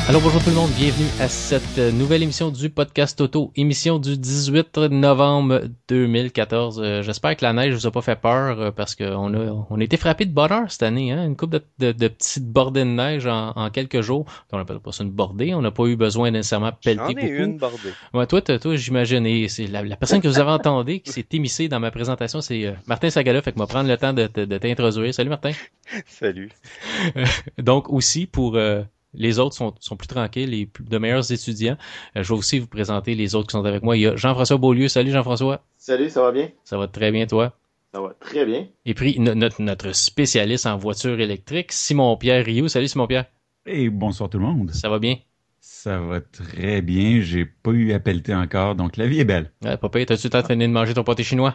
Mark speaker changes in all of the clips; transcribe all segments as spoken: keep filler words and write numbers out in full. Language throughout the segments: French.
Speaker 1: Alors bonjour tout le monde, bienvenue à cette nouvelle émission du podcast auto, émission du dix-huit novembre deux mille quatorze. Euh, j'espère que la neige vous a pas fait peur euh, parce qu'on a on a été frappé de bonheur cette année, hein, une couple de, de, de petites bordées de neige en, en quelques jours. On n'appelle pas ça une bordée, on n'a pas eu besoin nécessairement de pelleter
Speaker 2: J'en ai
Speaker 1: beaucoup.
Speaker 2: une bordée.
Speaker 1: Ouais, toi, toi, toi j'imagine, et c'est la, la personne que vous avez entendue qui s'est émissée dans ma présentation, c'est euh, Martin Sagala, fait que moi prendre le temps de, de, de t'introduire. Salut Martin.
Speaker 2: Salut.
Speaker 1: Donc aussi pour euh, les autres sont, sont plus tranquilles, les plus, de meilleurs étudiants. Euh, je vais aussi vous présenter les autres qui sont avec moi. Il y a Jean-François Beaulieu. Salut Jean-François.
Speaker 3: Salut, ça va bien?
Speaker 1: Ça va très bien, toi?
Speaker 3: Ça va très bien.
Speaker 1: Et puis no- notre, notre spécialiste en voiture électrique, Simon-Pierre Rioux. Salut Simon-Pierre.
Speaker 4: Et bonsoir tout le monde.
Speaker 1: Ça va bien?
Speaker 4: Ça va très bien. J'ai pas eu à pelleter encore, donc la vie est belle.
Speaker 1: Ouais, papa, t'as-tu le temps de finir de manger ton pâté chinois?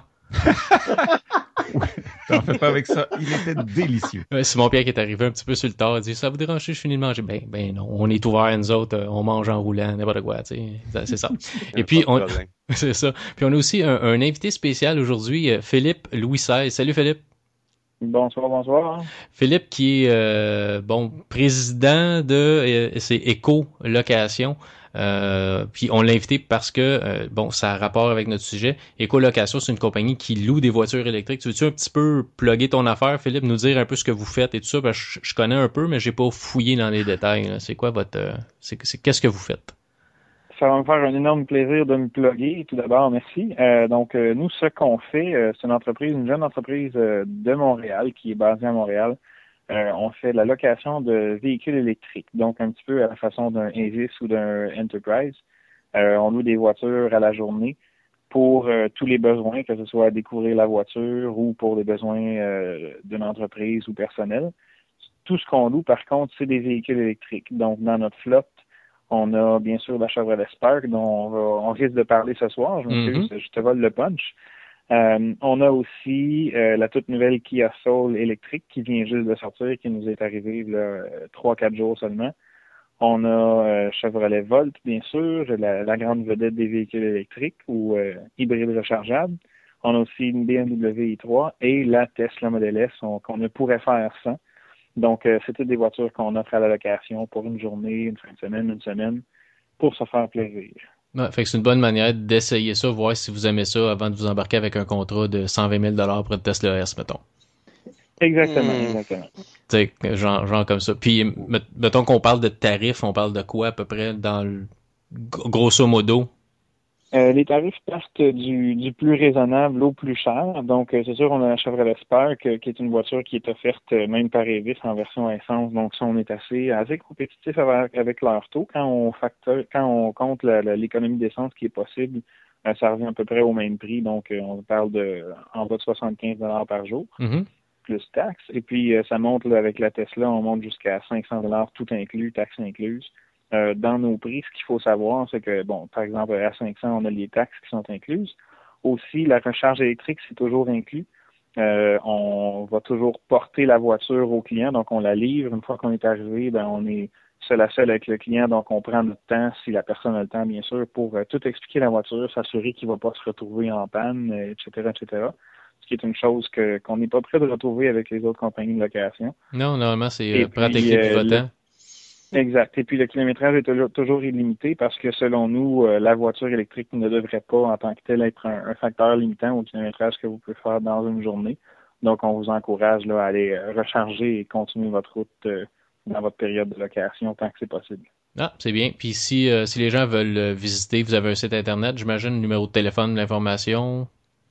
Speaker 4: T'en fais pas avec ça. Il était délicieux.
Speaker 1: Ouais, Simon-Pierre qui est arrivé un petit peu sur le tard, il dit « Ça vous dérange si je finis de manger? » Ben, ben non, on est ouvert, nous autres, euh, on mange en roulant, n'importe quoi, tu sais, c'est ça. Et puis, on, c'est ça. Puis on a aussi un, un invité spécial aujourd'hui, euh, Philippe Louis seize. Salut Philippe.
Speaker 5: Bonsoir, bonsoir.
Speaker 1: Philippe qui est, euh, bon, président de, euh, c'est Éco-Location. Euh, puis on l'a invité parce que, euh, bon, ça a rapport avec notre sujet. Écolocation, c'est une compagnie qui loue des voitures électriques. Tu veux-tu un petit peu plugger ton affaire, Philippe, nous dire un peu ce que vous faites et tout ça? Parce que je, je connais un peu, mais j'ai pas fouillé dans les détails, là. C'est quoi votre... Euh, c'est, c'est, qu'est-ce que vous faites?
Speaker 5: Ça va me faire un énorme plaisir de me plugger. Tout d'abord, merci. Euh, donc, euh, nous, ce qu'on fait, euh, c'est une entreprise, une jeune entreprise euh, de Montréal qui est basée à Montréal. Euh, on fait de la location de véhicules électriques, donc un petit peu à la façon d'un Avis ou d'un Enterprise. Euh, on loue des voitures à la journée pour euh, tous les besoins, que ce soit découvrir la voiture ou pour des besoins euh, d'une entreprise ou personnelle. Tout ce qu'on loue, par contre, c'est des véhicules électriques. Donc, dans notre flotte, on a bien sûr la Chevrolet Spark dont on, va, on risque de parler ce soir. Je m'excuse, mm-hmm. je te vole le punch. Euh, on a aussi euh, la toute nouvelle Kia Soul électrique qui vient juste de sortir, qui nous est arrivée là trois quatre jours seulement. On a euh, Chevrolet Volt, bien sûr, la, la grande vedette des véhicules électriques ou euh, hybrides rechargeables. On a aussi une B M W i trois et la Tesla Model S on, qu'on ne pourrait faire sans. Donc, euh, c'est toutes des voitures qu'on offre à la location pour une journée, une fin de semaine, une semaine, pour se faire plaisir.
Speaker 1: Ouais, fait que c'est une bonne manière d'essayer ça, voir si vous aimez ça avant de vous embarquer avec un contrat de cent vingt mille dollars pour une Tesla S, mettons.
Speaker 5: Exactement, mmh. exactement.
Speaker 1: Tu sais, genre, genre comme ça. Puis, mettons qu'on parle de tarifs, on parle de quoi à peu près dans le grosso modo?
Speaker 5: Euh, les tarifs partent du, du plus raisonnable au plus cher. Donc, euh, c'est sûr, on a la Chevrolet Spark, euh, qui est une voiture qui est offerte euh, même par Avis en version essence. Donc, ça, on est assez, assez compétitif avec, avec leur taux. Quand on facteur, quand on compte la, la, l'économie d'essence qui est possible, euh, ça revient à peu près au même prix. Donc, euh, on parle de en bas de soixante-quinze dollars par jour, mm-hmm. plus taxes. Et puis, euh, ça monte là, avec la Tesla, on monte jusqu'à cinq cents dollars tout inclus, taxes incluses. Euh, dans nos prix, ce qu'il faut savoir, c'est que, bon, par exemple, à cinq cents, on a les taxes qui sont incluses. Aussi, la recharge électrique, c'est toujours inclus. Euh, on va toujours porter la voiture au client, donc on la livre. Une fois qu'on est arrivé, ben on est seul à seul avec le client, donc on prend notre temps, si la personne a le temps, bien sûr, pour euh, tout expliquer la voiture, s'assurer qu'il ne va pas se retrouver en panne, euh, et cetera, et cetera. Ce qui est une chose que qu'on n'est pas prêt de retrouver avec les autres compagnies de location.
Speaker 1: Non, normalement, c'est euh, pratique et pivotant.
Speaker 5: Exact. Et puis le kilométrage est toujours illimité parce que selon nous, euh, la voiture électrique ne devrait pas en tant que telle être un, un facteur limitant au kilométrage que vous pouvez faire dans une journée. Donc on vous encourage là, à aller recharger et continuer votre route euh, dans votre période de location tant que c'est possible.
Speaker 1: Ah, c'est bien. Puis si, euh, si les gens veulent visiter, vous avez un site internet, j'imagine, le numéro de téléphone, l'information.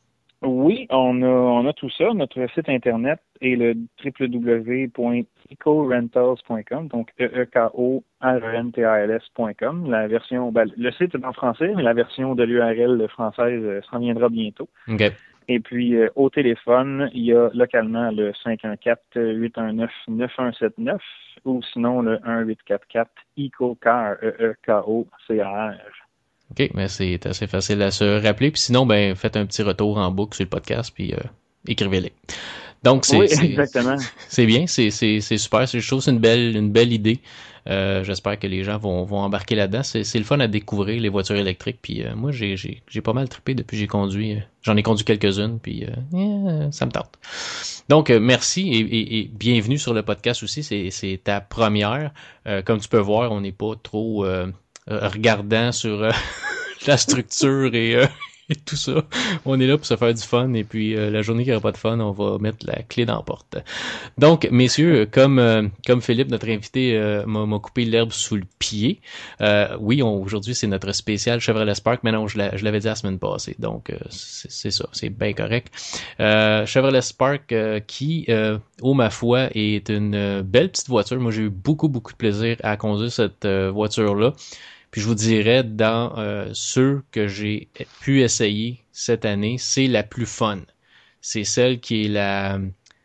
Speaker 5: Oui, on a, on a tout ça. Notre site internet est le w w w point eco rentals point com, donc E E K O R E N T A L S point com. La version, ben, le site est en français, mais la version de l'U R L française euh, s'en viendra bientôt.
Speaker 1: Okay.
Speaker 5: Et puis, euh, au téléphone, il y a localement le cinq un quatre, huit un neuf, neuf un sept neuf ou sinon le un huit quatre quatre EcoCar, E E K O C A R.
Speaker 1: OK, mais c'est assez facile à se rappeler. Puis sinon, ben faites un petit retour en boucle sur le podcast, puis euh, écrivez-les. Donc, c'est,
Speaker 5: oui,
Speaker 1: c'est,
Speaker 5: exactement.
Speaker 1: c'est bien, c'est, c'est, c'est super. C'est, je trouve que c'est une belle, une belle idée. Euh, j'espère que les gens vont, vont embarquer là-dedans. C'est, c'est le fun à découvrir, les voitures électriques. Puis euh, moi, j'ai, j'ai, j'ai pas mal trippé depuis que j'ai conduit. J'en ai conduit quelques-unes, puis euh, yeah, ça me tente. Donc, euh, merci et, et, et bienvenue sur le podcast aussi. C'est, c'est ta première. Euh, comme tu peux voir, on n'est pas trop euh, regardant sur euh, la structure et... Euh, et tout ça. On est là pour se faire du fun et puis euh, la journée qui n'aura pas de fun, on va mettre la clé dans la porte. Donc, messieurs, comme euh, comme Philippe, notre invité, euh, m'a, m'a coupé l'herbe sous le pied. Euh, oui, on, aujourd'hui, c'est notre spécial Chevrolet Spark, mais non, je, la, je l'avais dit la semaine passée. Donc, euh, c'est, c'est ça, c'est bien correct. Euh, Chevrolet Spark euh, qui, euh, oh ma foi, est une euh, belle petite voiture. Moi, j'ai eu beaucoup, beaucoup de plaisir à conduire cette euh, voiture-là. Puis je vous dirais, dans euh, ceux que j'ai pu essayer cette année, c'est la plus fun. C'est celle qui est la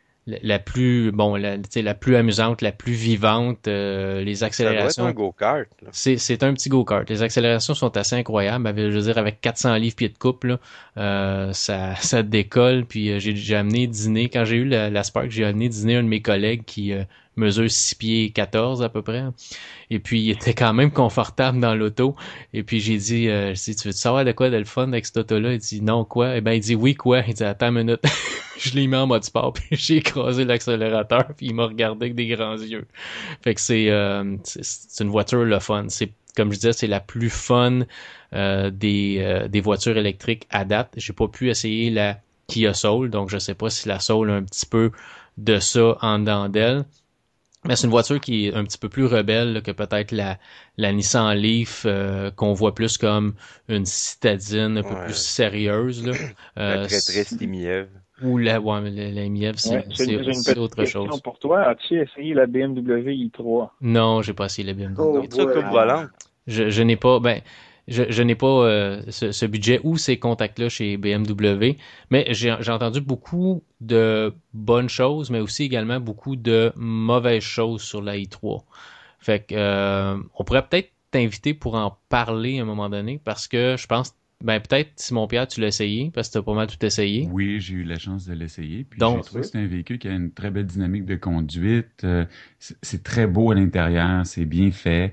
Speaker 1: la plus bon, la, la plus amusante, la plus vivante. Euh, les accélérations.
Speaker 2: Ça doit être un go-kart. Là.
Speaker 1: C'est c'est un petit go-kart. Les accélérations sont assez incroyables. Je veux dire, avec quatre cents livres pieds de couple, là, euh, ça ça décolle. Puis j'ai j'ai amené dîner quand j'ai eu la, la Spark, j'ai amené dîner un de mes collègues qui euh, mesure six pieds quatorze à peu près. Et puis, il était quand même confortable dans l'auto. Et puis, j'ai dit, euh, j'ai dit, tu veux savoir de quoi de le fun avec cette auto-là? Il dit, non, quoi? Eh ben, il dit, oui, quoi? Il dit, attends une minute. Je l'ai mis en mode sport, puis j'ai écrasé l'accélérateur, puis il m'a regardé avec des grands yeux. Fait que c'est, euh, c'est, c'est une voiture le fun. C'est, comme je disais, c'est la plus fun euh, des, euh, des voitures électriques à date. J'ai pas pu essayer la Kia Soul, donc je sais pas si la Soul a un petit peu de ça en dedans d'elle. Mais c'est une voiture qui est un petit peu plus rebelle là, que peut-être la, la Nissan Leaf euh, qu'on voit plus comme une citadine un peu ouais. plus sérieuse. Là.
Speaker 2: Euh, la très triste Imiev.
Speaker 1: Ou la, ouais, la, la Imiev, c'est,
Speaker 5: ouais, c'est,
Speaker 1: c'est,
Speaker 5: c'est,
Speaker 1: c'est autre chose.
Speaker 5: Pour toi, as-tu essayé la B M W i trois?
Speaker 1: Non, j'ai pas essayé la B M W.
Speaker 2: Oh, ça coupe volant.
Speaker 1: Je, je n'ai pas... ben Je, je n'ai pas euh, ce, ce budget ou ces contacts-là chez B M W, mais j'ai, j'ai entendu beaucoup de bonnes choses, mais aussi également beaucoup de mauvaises choses sur la i trois. Fait que euh, on pourrait peut-être t'inviter pour en parler à un moment donné, parce que je pense, ben peut-être Simon-Pierre, tu l'as essayé, parce que t'as pas mal tout essayé.
Speaker 4: Oui, j'ai eu la chance de l'essayer, puis
Speaker 1: Donc,
Speaker 4: j'ai trouvé que c'est un véhicule qui a une très belle dynamique de conduite, euh, c'est, c'est très beau à l'intérieur, c'est bien fait.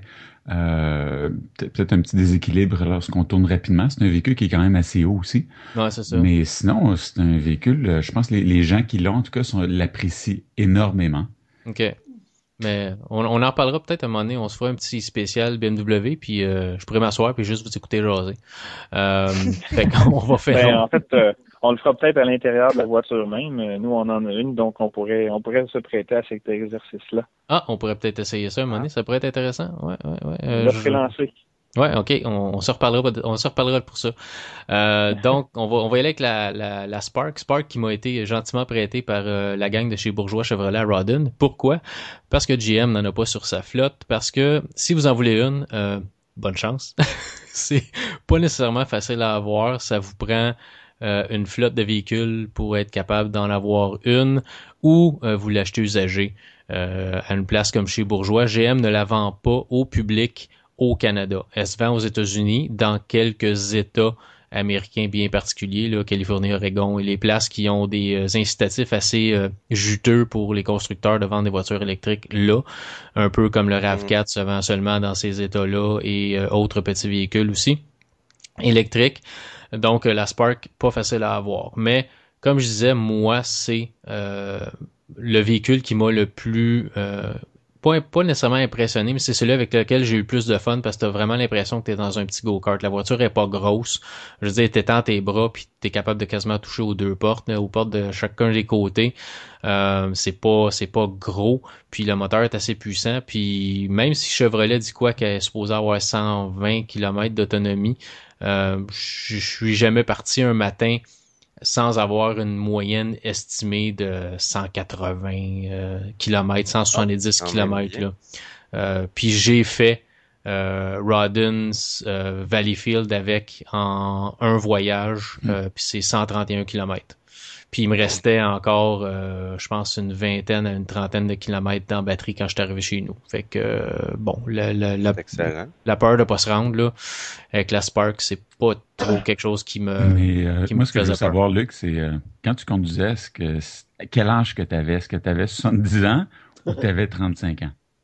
Speaker 4: Euh, peut-être un petit déséquilibre lorsqu'on tourne rapidement. C'est un véhicule qui est quand même assez haut aussi.
Speaker 1: Ouais, c'est ça.
Speaker 4: Mais sinon, c'est un véhicule, je pense que les, les gens qui l'ont, en tout cas, sont, l'apprécient énormément.
Speaker 1: OK. Mais on, on en parlera peut-être à un moment donné. On se fera un petit spécial B M W, puis euh, je pourrais m'asseoir puis juste vous écouter jaser. Euh, fait qu'on va faire...
Speaker 5: Ben, en fait... Euh... On le fera peut-être à l'intérieur de la voiture même. Nous, on en a une, donc on pourrait on pourrait se prêter à cet exercice-là.
Speaker 1: Ah, on pourrait peut-être essayer ça à un moment donné. Ça pourrait être intéressant. Ouais, ouais, ouais.
Speaker 5: Euh, on va se lancer.
Speaker 1: Ouais, ok. On, on se reparlera, on se reparlera pour ça. Euh, donc, on va on va y aller avec la, la, la Spark. Spark qui m'a été gentiment prêtée par euh, la gang de chez Bourgeois Chevrolet à Rawdon. Pourquoi? Parce que G M n'en a pas sur sa flotte. Parce que si vous en voulez une, euh, bonne chance. C'est pas nécessairement facile à avoir. Ça vous prend Euh, une flotte de véhicules pour être capable d'en avoir une, ou euh, vous l'achetez usagée euh, à une place comme chez Bourgeois. G M ne la vend pas au public au Canada. Elle se vend aux États-Unis, dans quelques États américains bien particuliers, là, Californie, Oregon, et les places qui ont des euh, incitatifs assez euh, juteux pour les constructeurs de vendre des voitures électriques là, un peu comme le RAV quatre se vend seulement dans ces États-là et euh, autres petits véhicules aussi électriques. Donc, la Spark, pas facile à avoir. Mais, comme je disais, moi, c'est euh, le véhicule qui m'a le plus... Euh, pas, pas nécessairement impressionné, mais c'est celui avec lequel j'ai eu le plus de fun parce que t'as vraiment l'impression que t'es dans un petit go-kart. La voiture est pas grosse. Je veux dire, t'étends tes bras puis t'es capable de quasiment toucher aux deux portes, là, aux portes de chacun des côtés. Euh, c'est pas c'est pas gros. Puis le moteur est assez puissant. Puis même si Chevrolet dit quoi qu'elle est supposée avoir cent vingt kilomètres d'autonomie, Euh, je suis jamais parti un matin sans avoir une moyenne estimée de cent quatre-vingts euh, kilomètres, cent soixante-dix oh, kilomètres. Là. Euh, puis j'ai fait euh, Rawdon euh, Valleyfield avec en un voyage, mm. euh, puis c'est cent trente et un kilomètres. Puis il me restait encore, euh, je pense, une vingtaine à une trentaine de kilomètres dans la batterie quand je suis arrivé chez nous. Fait que, euh, bon, la, la, la, la peur de pas se rendre là avec la Spark, c'est pas trop quelque chose qui me
Speaker 4: Mais euh,
Speaker 1: qui
Speaker 4: moi,
Speaker 1: me
Speaker 4: ce que je veux
Speaker 1: peur.
Speaker 4: savoir, Luc, c'est euh, quand tu conduisais, est-ce que quel âge que tu avais? Est-ce que tu avais soixante-dix ans ou tu avais trente-cinq ans?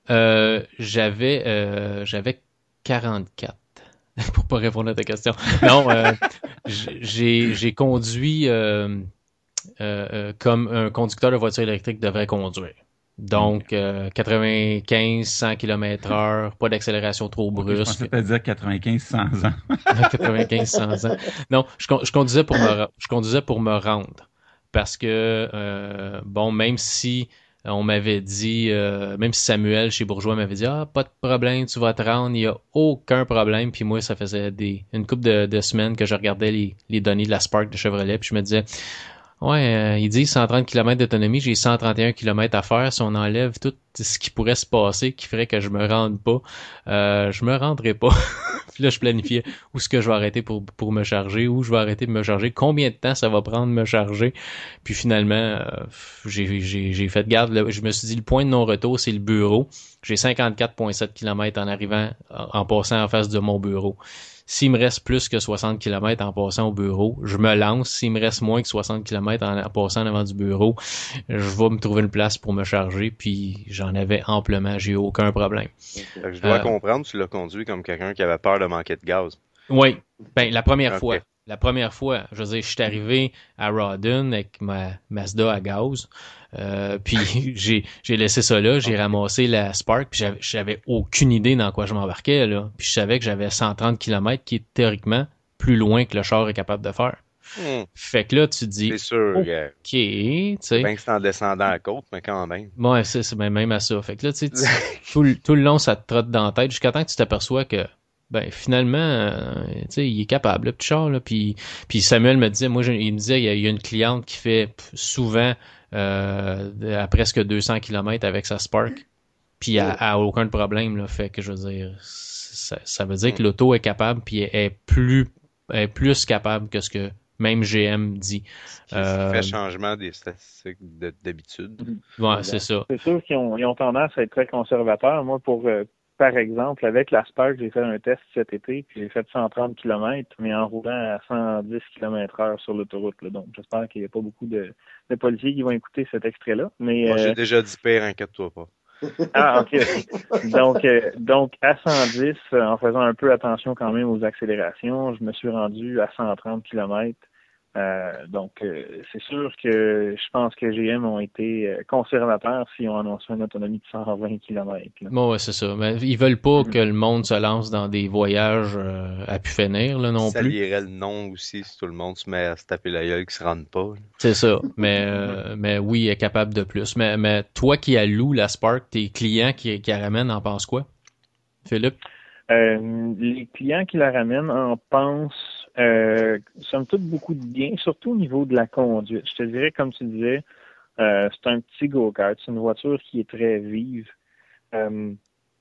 Speaker 1: Euh, j'avais euh, j'avais quarante-quatre. Pour pas répondre à ta question. Non, euh, j'ai j'ai conduit euh, euh, euh, comme un conducteur de voiture électrique devrait conduire. Donc, euh, quatre-vingt-quinze à cent kilomètres heure, pas d'accélération trop
Speaker 4: Ok, je
Speaker 1: brusque.
Speaker 4: pensais te dire quatre-vingt-quinze cents ans.
Speaker 1: quatre-vingt-quinze à cent ans. Non, je, con- je conduisais pour me, ra- je conduisais pour me rendre. Parce que, euh, bon, même si on m'avait dit, euh, même si Samuel chez Bourgeois m'avait dit, ah, pas de problème, tu vas te rendre, il n'y a aucun problème. Puis moi, ça faisait des, une couple de, de semaines que je regardais les, les données de la Spark de Chevrolet, puis je me disais, ouais, euh, ils disent cent trente kilomètres d'autonomie, j'ai cent trente et un kilomètres à faire. Si on enlève tout ce qui pourrait se passer, qui ferait que je me rende pas, euh, je me rendrai pas. Puis là, je planifiais où est-ce que je vais arrêter pour, pour me charger, où je vais arrêter de me charger, combien de temps ça va prendre de me charger. Puis finalement, euh, j'ai, j'ai, j'ai fait garde. Là, je me suis dit, le point de non-retour, c'est le bureau. J'ai cinquante-quatre virgule sept kilomètres en arrivant, en passant en face de mon bureau. S'il me reste plus que soixante kilomètres en passant au bureau, je me lance. S'il me reste moins que soixante kilomètres en, en passant en avant du bureau, je vais me trouver une place pour me charger, puis j'en avais amplement, j'ai eu aucun problème.
Speaker 2: Fait que je dois
Speaker 1: Euh,
Speaker 2: comprendre, tu l'as conduit comme quelqu'un qui avait peur de manquer de gaz.
Speaker 1: Oui, ben la première
Speaker 2: Ok.
Speaker 1: fois. La première fois, je veux dire, je suis arrivé à Rawdon avec ma Mazda à gaz, euh, puis j'ai j'ai laissé ça là, j'ai ramassé la Spark, puis j'avais j'avais aucune idée dans quoi je m'embarquais là, puis je savais que j'avais cent trente kilomètres qui est théoriquement plus loin que le char est capable de faire.
Speaker 2: Hmm,
Speaker 1: Fait que là, tu dis,
Speaker 2: c'est sûr,
Speaker 1: ok,
Speaker 2: gars.
Speaker 1: tu sais,
Speaker 2: Bien que c'est en descendant la côte, mais quand même.
Speaker 1: ouais, c'est c'est même à ça. Fait que là, tu sais, tu- tout, le- tout le long, ça te trotte dans la tête jusqu'à temps que tu t'aperçois que ben finalement, euh, tu sais, il est capable, le petit char, là. Puis, puis Samuel me disait, moi, je- il me disait, il y a, il y a une cliente qui fait p- souvent euh, à presque deux cents kilomètres avec sa Spark, puis elle a aucun problème, là. Fait que je veux dire, ça, ça veut dire que l'auto est capable, puis elle est plus, est plus capable que ce que même G M dit.
Speaker 2: Ce qui
Speaker 1: Euh,
Speaker 2: fait changement des statistiques de- d'habitude.
Speaker 1: ouais, c'est ça.
Speaker 5: C'est sûr qu'ils ont, ils ont tendance à être très conservateurs. Moi, pour euh, par exemple, avec la Spark, j'ai fait un test cet été, puis j'ai fait cent trente kilomètres, mais en roulant à cent dix kilomètres heure sur l'autoroute. Là. Donc, j'espère qu'il n'y a pas beaucoup de, de policiers qui vont écouter cet extrait-là. Mais
Speaker 2: Moi,
Speaker 5: euh,
Speaker 2: j'ai déjà dit pire, inquiète-toi pas.
Speaker 5: ah, ok. ok. Donc, euh, donc à cent dix, euh, en faisant un peu attention quand même aux accélérations, je me suis rendu à cent trente kilomètres. Euh, donc, euh, c'est sûr que je pense que G M ont été euh, conservateurs s'ils ont annoncé une autonomie de cent vingt kilomètres. Là.
Speaker 1: Bon, ouais, c'est ça. Mais ils veulent pas
Speaker 5: Mhm.
Speaker 1: que le monde se lance dans des voyages euh, à pu finir, là, non
Speaker 2: Ça
Speaker 1: plus.
Speaker 2: lierait le nom aussi si tout le monde se met à se taper la gueule qui se rende pas. là.
Speaker 1: C'est ça. Mais, euh, mais oui, il est capable de plus. Mais, mais toi qui alloues la Spark, tes clients qui, qui la ramènent en pensent quoi, Philippe?
Speaker 5: Euh, les clients qui la ramènent en pensent, euh, somme toute, beaucoup de bien, surtout au niveau de la conduite. Je te dirais, comme tu disais, euh, c'est un petit go-kart. C'est une voiture qui est très vive. Euh,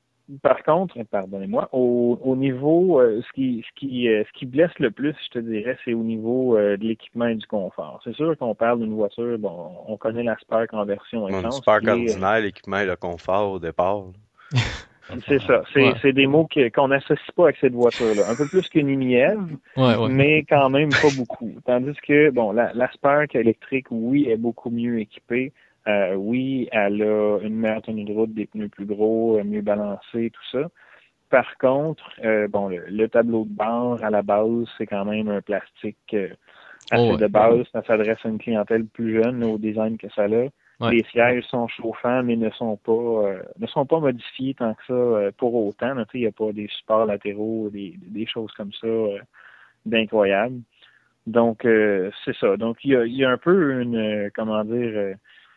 Speaker 5: Par contre, pardonnez-moi, au, au niveau, euh, ce qui, ce qui, euh, ce qui blesse le plus, je te dirais, c'est au niveau euh, de l'équipement et du confort. C'est sûr qu'on parle d'une voiture, bon, on connaît la Spark en version
Speaker 2: Mon
Speaker 5: essence.
Speaker 2: Spark
Speaker 5: qui est, euh,
Speaker 2: ordinaire, l'équipement et le confort au départ. là.
Speaker 5: c'est ça, c'est,
Speaker 1: Ouais.
Speaker 5: c'est des mots que- qu'on n'associe pas avec cette voiture-là. Un peu plus qu'une Imièvre,
Speaker 1: Ouais, ouais.
Speaker 5: mais quand même pas beaucoup. Tandis que, bon, la, la Spark électrique, oui, est beaucoup mieux équipée. Euh, oui, elle a une meilleure tenue de route, des pneus plus gros, euh, mieux balancés, tout ça. Par contre, euh, bon, le, le tableau de bord à la base, c'est quand même un plastique euh, assez
Speaker 1: Oh, ouais.
Speaker 5: de base. Ça s'adresse à une clientèle plus jeune au design que ça a.
Speaker 1: Ouais.
Speaker 5: Les sièges sont chauffants, mais ne sont pas euh, ne sont pas modifiés tant que ça euh, pour autant. Il n'y a pas des supports latéraux, des, des choses comme ça euh, d'incroyables. Donc euh, c'est ça. Donc il y a, il y a un peu une euh, comment dire euh,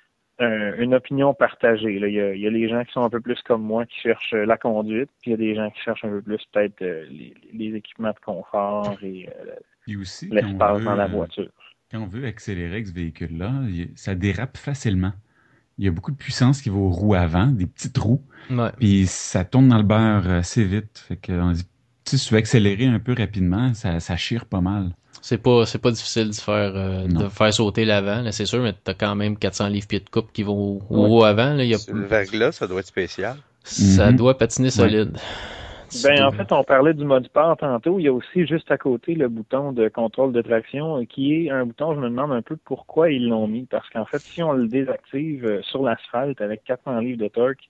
Speaker 5: un- une opinion partagée. Là. Il, y a, il y a les gens qui sont un peu plus comme moi qui cherchent euh, la conduite, puis il y a des gens qui cherchent un peu plus peut-être euh, les, les équipements de confort et euh,
Speaker 4: Et aussi, quand on
Speaker 5: l'espace
Speaker 4: veut,
Speaker 5: dans la
Speaker 4: euh,
Speaker 5: voiture.
Speaker 4: quand on veut accélérer avec ce véhicule-là, il- ça dérape facilement. Il y a beaucoup de puissance qui va aux roues avant, des petites roues,
Speaker 1: Ouais.
Speaker 4: puis ça tourne dans le beurre assez vite. Fait que, on dit, tu sais, si tu veux accélérer un peu rapidement, ça, ça chire pas mal.
Speaker 1: C'est pas, c'est pas difficile de faire, euh,
Speaker 4: Non.
Speaker 1: de faire sauter l'avant, là, c'est sûr, mais t'as quand même quatre cents livres pieds de coupe qui vont au, au
Speaker 5: Ouais.
Speaker 1: haut avant, là. Il y a,
Speaker 2: Ce verglas, ça doit être spécial.
Speaker 1: ça
Speaker 4: Mhm.
Speaker 1: doit patiner solide.
Speaker 5: Ben, en
Speaker 1: Tu
Speaker 5: fait, on parlait du mode sport tantôt. Il y a aussi juste à côté le bouton de contrôle de traction euh, qui est un bouton, je me demande un peu pourquoi ils l'ont mis. Parce qu'en fait, si on le désactive euh, sur l'asphalte avec quatre cents livres de torque,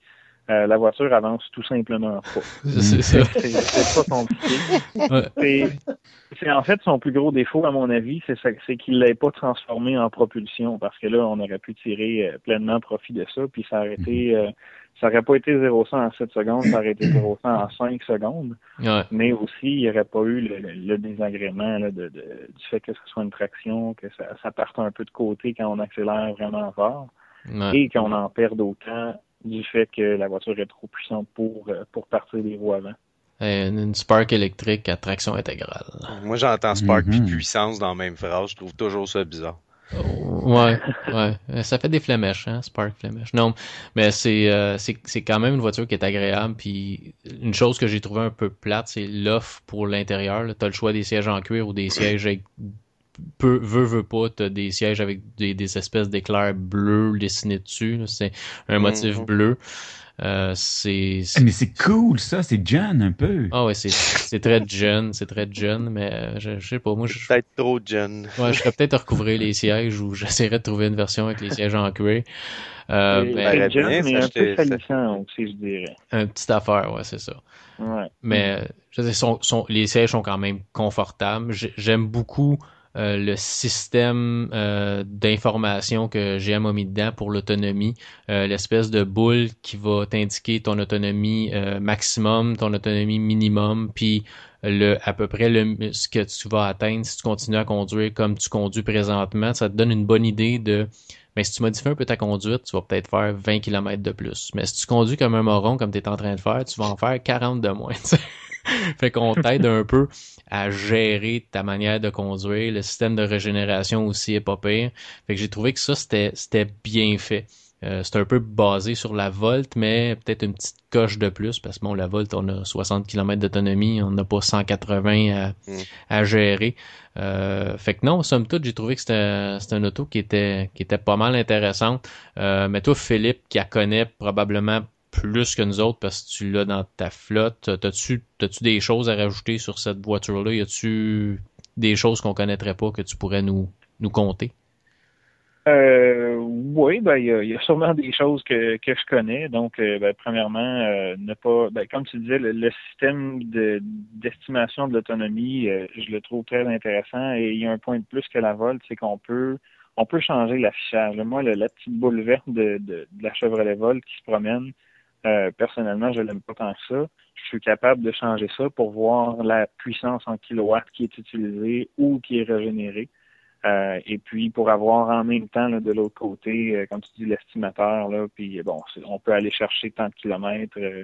Speaker 5: euh, la voiture avance tout simplement pas.
Speaker 1: C'est ça.
Speaker 5: C'est, c'est pas compliqué.
Speaker 1: Ouais.
Speaker 5: C'est, c'est en fait son plus gros défaut, à mon avis, c'est, ça, c'est qu'il l'ait pas transformé en propulsion, parce que là, on aurait pu tirer euh, pleinement profit de ça, puis ça aurait été, euh, ça aurait pas été zéro à cent en sept secondes, ça aurait été zéro à cent en cinq secondes.
Speaker 1: Ouais.
Speaker 5: Mais aussi, il n'y aurait pas eu le, le, le désagrément là, de, de, du fait que ce soit une traction, que ça, ça parte un peu de côté quand on accélère vraiment fort,
Speaker 1: Ouais.
Speaker 5: et qu'on en perde autant du fait que la voiture est trop puissante pour, pour partir des roues avant.
Speaker 1: Une, une Spark électrique à traction intégrale.
Speaker 2: Moi, j'entends Spark puis
Speaker 4: Mhm.
Speaker 2: puissance dans la même phrase. Je trouve toujours ça bizarre.
Speaker 1: Ouais, ouais. Ça fait des flémèches, hein, Spark flémèche. Non, mais c'est, euh, c'est, c'est quand même une voiture qui est agréable. Puis une chose que j'ai trouvé un peu plate, c'est l'offre pour l'intérieur. Là. T'as le choix des sièges en cuir ou des sièges avec peu, veux, veux pas, t'as des sièges avec des, des espèces d'éclairs bleus dessinés dessus. Là. C'est un motif
Speaker 2: Mhm.
Speaker 1: bleu. Euh, c'est,
Speaker 4: Eh,
Speaker 1: c'est-
Speaker 4: mais c'est cool, ça, c'est John un peu.
Speaker 1: Ah ouais, c'est, c'est très jeune, c'est très jeune, mais euh, je, je sais pas, moi je,
Speaker 2: C'est peut-être trop jeune.
Speaker 1: ouais, je ferais peut-être à recouvrir les sièges ou j'essaierais de trouver une version avec les sièges en cuir. Euh,
Speaker 5: C'est,
Speaker 1: mais
Speaker 2: paraît
Speaker 5: c'est jeune,
Speaker 2: bien,
Speaker 5: mais un
Speaker 2: s'acheter-
Speaker 5: peu salissant aussi, je dirais.
Speaker 1: une petite affaire, ouais, c'est ça.
Speaker 5: Ouais.
Speaker 1: Mais euh, je veux dire, sont, sont, les sièges sont quand même confortables. J'ai- J'aime beaucoup euh, le système euh, d'information que G M a mis dedans pour l'autonomie. Euh, l'espèce de boule qui va t'indiquer ton autonomie euh, maximum, ton autonomie minimum, puis le à peu près le ce que tu vas atteindre si tu continues à conduire comme tu conduis présentement. Ça te donne une bonne idée de mais si tu modifies un peu ta conduite, tu vas peut-être faire vingt kilomètres de plus. Mais si tu conduis comme un moron, comme tu es en train de faire, tu vas en faire quarante de moins. T'sais. Fait qu'on t'aide un peu à gérer ta manière de conduire. Le système de régénération aussi est pas pire. Fait que j'ai trouvé que ça, c'était c'était bien fait. Euh, c'est un peu basé sur la Volt, mais peut-être une petite coche de plus, parce que bon, la Volt, on a soixante kilomètres d'autonomie, on n'a pas cent quatre-vingts à,
Speaker 2: Mm.
Speaker 1: à gérer. Euh, fait que non, somme toute, j'ai trouvé que c'était c'était une auto qui était qui était pas mal intéressante. Euh, mais toi, Philippe, qui la connaît probablement plus que nous autres parce que tu l'as dans ta flotte, t'as-tu t'as-tu des choses à rajouter sur cette voiture-là? Y a-tu des choses qu'on connaîtrait pas que tu pourrais nous nous compter?
Speaker 5: Euh, oui, ben il y a, il y a sûrement des choses que, que je connais. Donc, euh, ben, premièrement, euh, ne pas, ben, comme tu disais, le, le système de, d'estimation de l'autonomie, euh, je le trouve très intéressant. Et il y a un point de plus que la Volt, c'est qu'on peut, on peut changer l'affichage. Moi, le, la petite boule verte de, de, de la Chevrolet Volt qui se promène, euh, personnellement, je l'aime pas tant que ça. Je suis capable de changer ça pour voir la puissance en kilowatts qui est utilisée ou qui est régénérée. Euh, et puis pour avoir en même temps là, de l'autre côté, euh, comme tu dis, l'estimateur, là, puis bon, c'est, on peut aller chercher tant de kilomètres euh,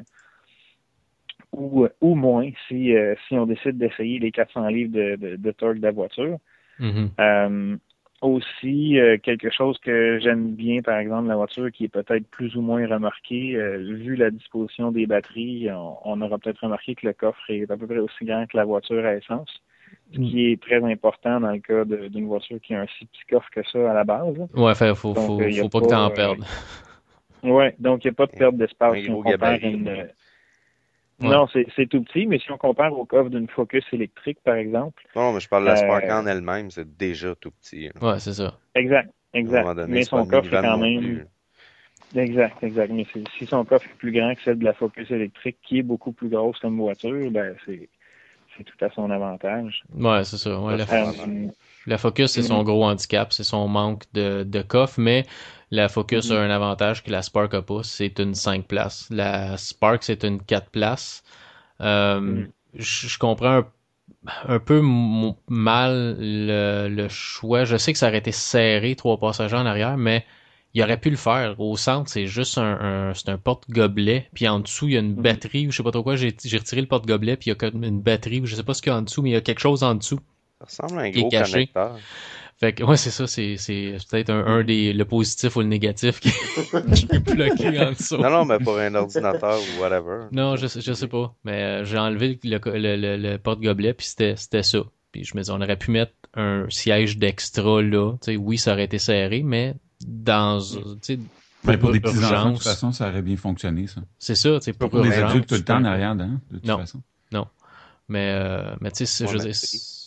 Speaker 5: ou, ou moins si euh, si on décide d'essayer les quatre cents livres de, de, de torque de la voiture.
Speaker 1: Mm-hmm.
Speaker 5: Euh, aussi, euh, quelque chose que j'aime bien, par exemple, la voiture qui est peut-être plus ou moins remarquée, euh, vu la disposition des batteries, on, on aura peut-être remarqué que le coffre est à peu près aussi grand que la voiture à essence. Ce qui est très important dans le cas de, d'une voiture qui a un si petit coffre que ça à la base.
Speaker 1: Ouais, fait, faut,
Speaker 5: Donc,
Speaker 1: faut,
Speaker 5: euh, y a
Speaker 1: faut pas,
Speaker 5: pas,
Speaker 1: que t'en
Speaker 5: euh,
Speaker 1: perdes.
Speaker 5: Ouais, donc il n'y a pas de perte d'espace
Speaker 2: Un
Speaker 5: si on
Speaker 2: gros
Speaker 5: compare
Speaker 2: gabarit.
Speaker 5: une...
Speaker 1: Ouais.
Speaker 5: Non, c'est, c'est tout petit, mais si on compare au coffre d'une Focus électrique, par exemple.
Speaker 2: Non, mais je parle de la Spark
Speaker 5: euh,
Speaker 2: en elle-même, c'est déjà tout petit. Là.
Speaker 1: Ouais, c'est ça.
Speaker 5: Exact,
Speaker 2: À un moment
Speaker 5: exact.
Speaker 2: donné,
Speaker 5: Mais
Speaker 2: c'est pas
Speaker 5: son
Speaker 2: une
Speaker 5: coffre est
Speaker 2: minivan
Speaker 5: quand
Speaker 2: non
Speaker 5: même...
Speaker 2: plus.
Speaker 5: Exact, exact. Mais c'est, si son coffre est plus grand que celle de la Focus électrique, qui est beaucoup plus grosse comme voiture, ben c'est, c'est tout à son avantage.
Speaker 1: Ouais, c'est ça. Ouais, la,
Speaker 2: Ça,
Speaker 5: Euh,
Speaker 2: c'est vraiment-
Speaker 1: la Focus, c'est son
Speaker 5: mhm,
Speaker 1: gros handicap, c'est son manque de, de coffre, mais la Focus
Speaker 5: mhm.
Speaker 1: a un avantage que la Spark a pas, c'est une cinq places. La Spark, c'est une quatre places. Euh,
Speaker 5: Mm.
Speaker 1: je, je comprends un, un peu m- mal le, le choix. Je sais que ça aurait été serré, trois passagers en arrière, mais il aurait pu le faire. Au centre, c'est juste un, un c'est un porte-gobelet, puis en dessous, il y a une
Speaker 5: Mhm.
Speaker 1: batterie, ou je sais pas trop quoi, j'ai, j'ai retiré le porte-gobelet, puis il y a comme une batterie, ou je sais pas ce qu'il y a en dessous, mais il y a quelque chose en dessous
Speaker 2: Ça ressemble à un
Speaker 1: qui est
Speaker 2: gros
Speaker 1: caché.
Speaker 2: connecteur.
Speaker 1: Fait que, ouais, c'est ça, c'est, c'est peut-être un, un des, le positif ou le négatif qui, qui est bloqué en dessous.
Speaker 2: Non, non, mais pour un ordinateur ou whatever.
Speaker 1: Non, je, sais- je sais pas, mais euh, j'ai enlevé le, le, le, le porte-gobelet, puis c'était, c'était ça. Puis je me dis, on aurait pu mettre un siège d'extra là. Tu sais, oui, ça aurait été serré, mais dans, tu sais,
Speaker 4: Ben, pour
Speaker 1: pour
Speaker 4: des petits enfants, de toute
Speaker 1: urgence,
Speaker 4: façon, ça aurait bien fonctionné, ça.
Speaker 1: c'est ça, tu sais,
Speaker 4: Pas
Speaker 1: pour
Speaker 4: pour des
Speaker 1: urgence.
Speaker 4: adultes tout le temps en
Speaker 1: ben,
Speaker 4: arrière, hein, de toute
Speaker 1: Non.
Speaker 4: façon.
Speaker 1: Non. Mais, euh, mais tu sais, c'est-
Speaker 2: Ouais,
Speaker 1: je veux
Speaker 2: mais
Speaker 1: dire,
Speaker 2: c'est-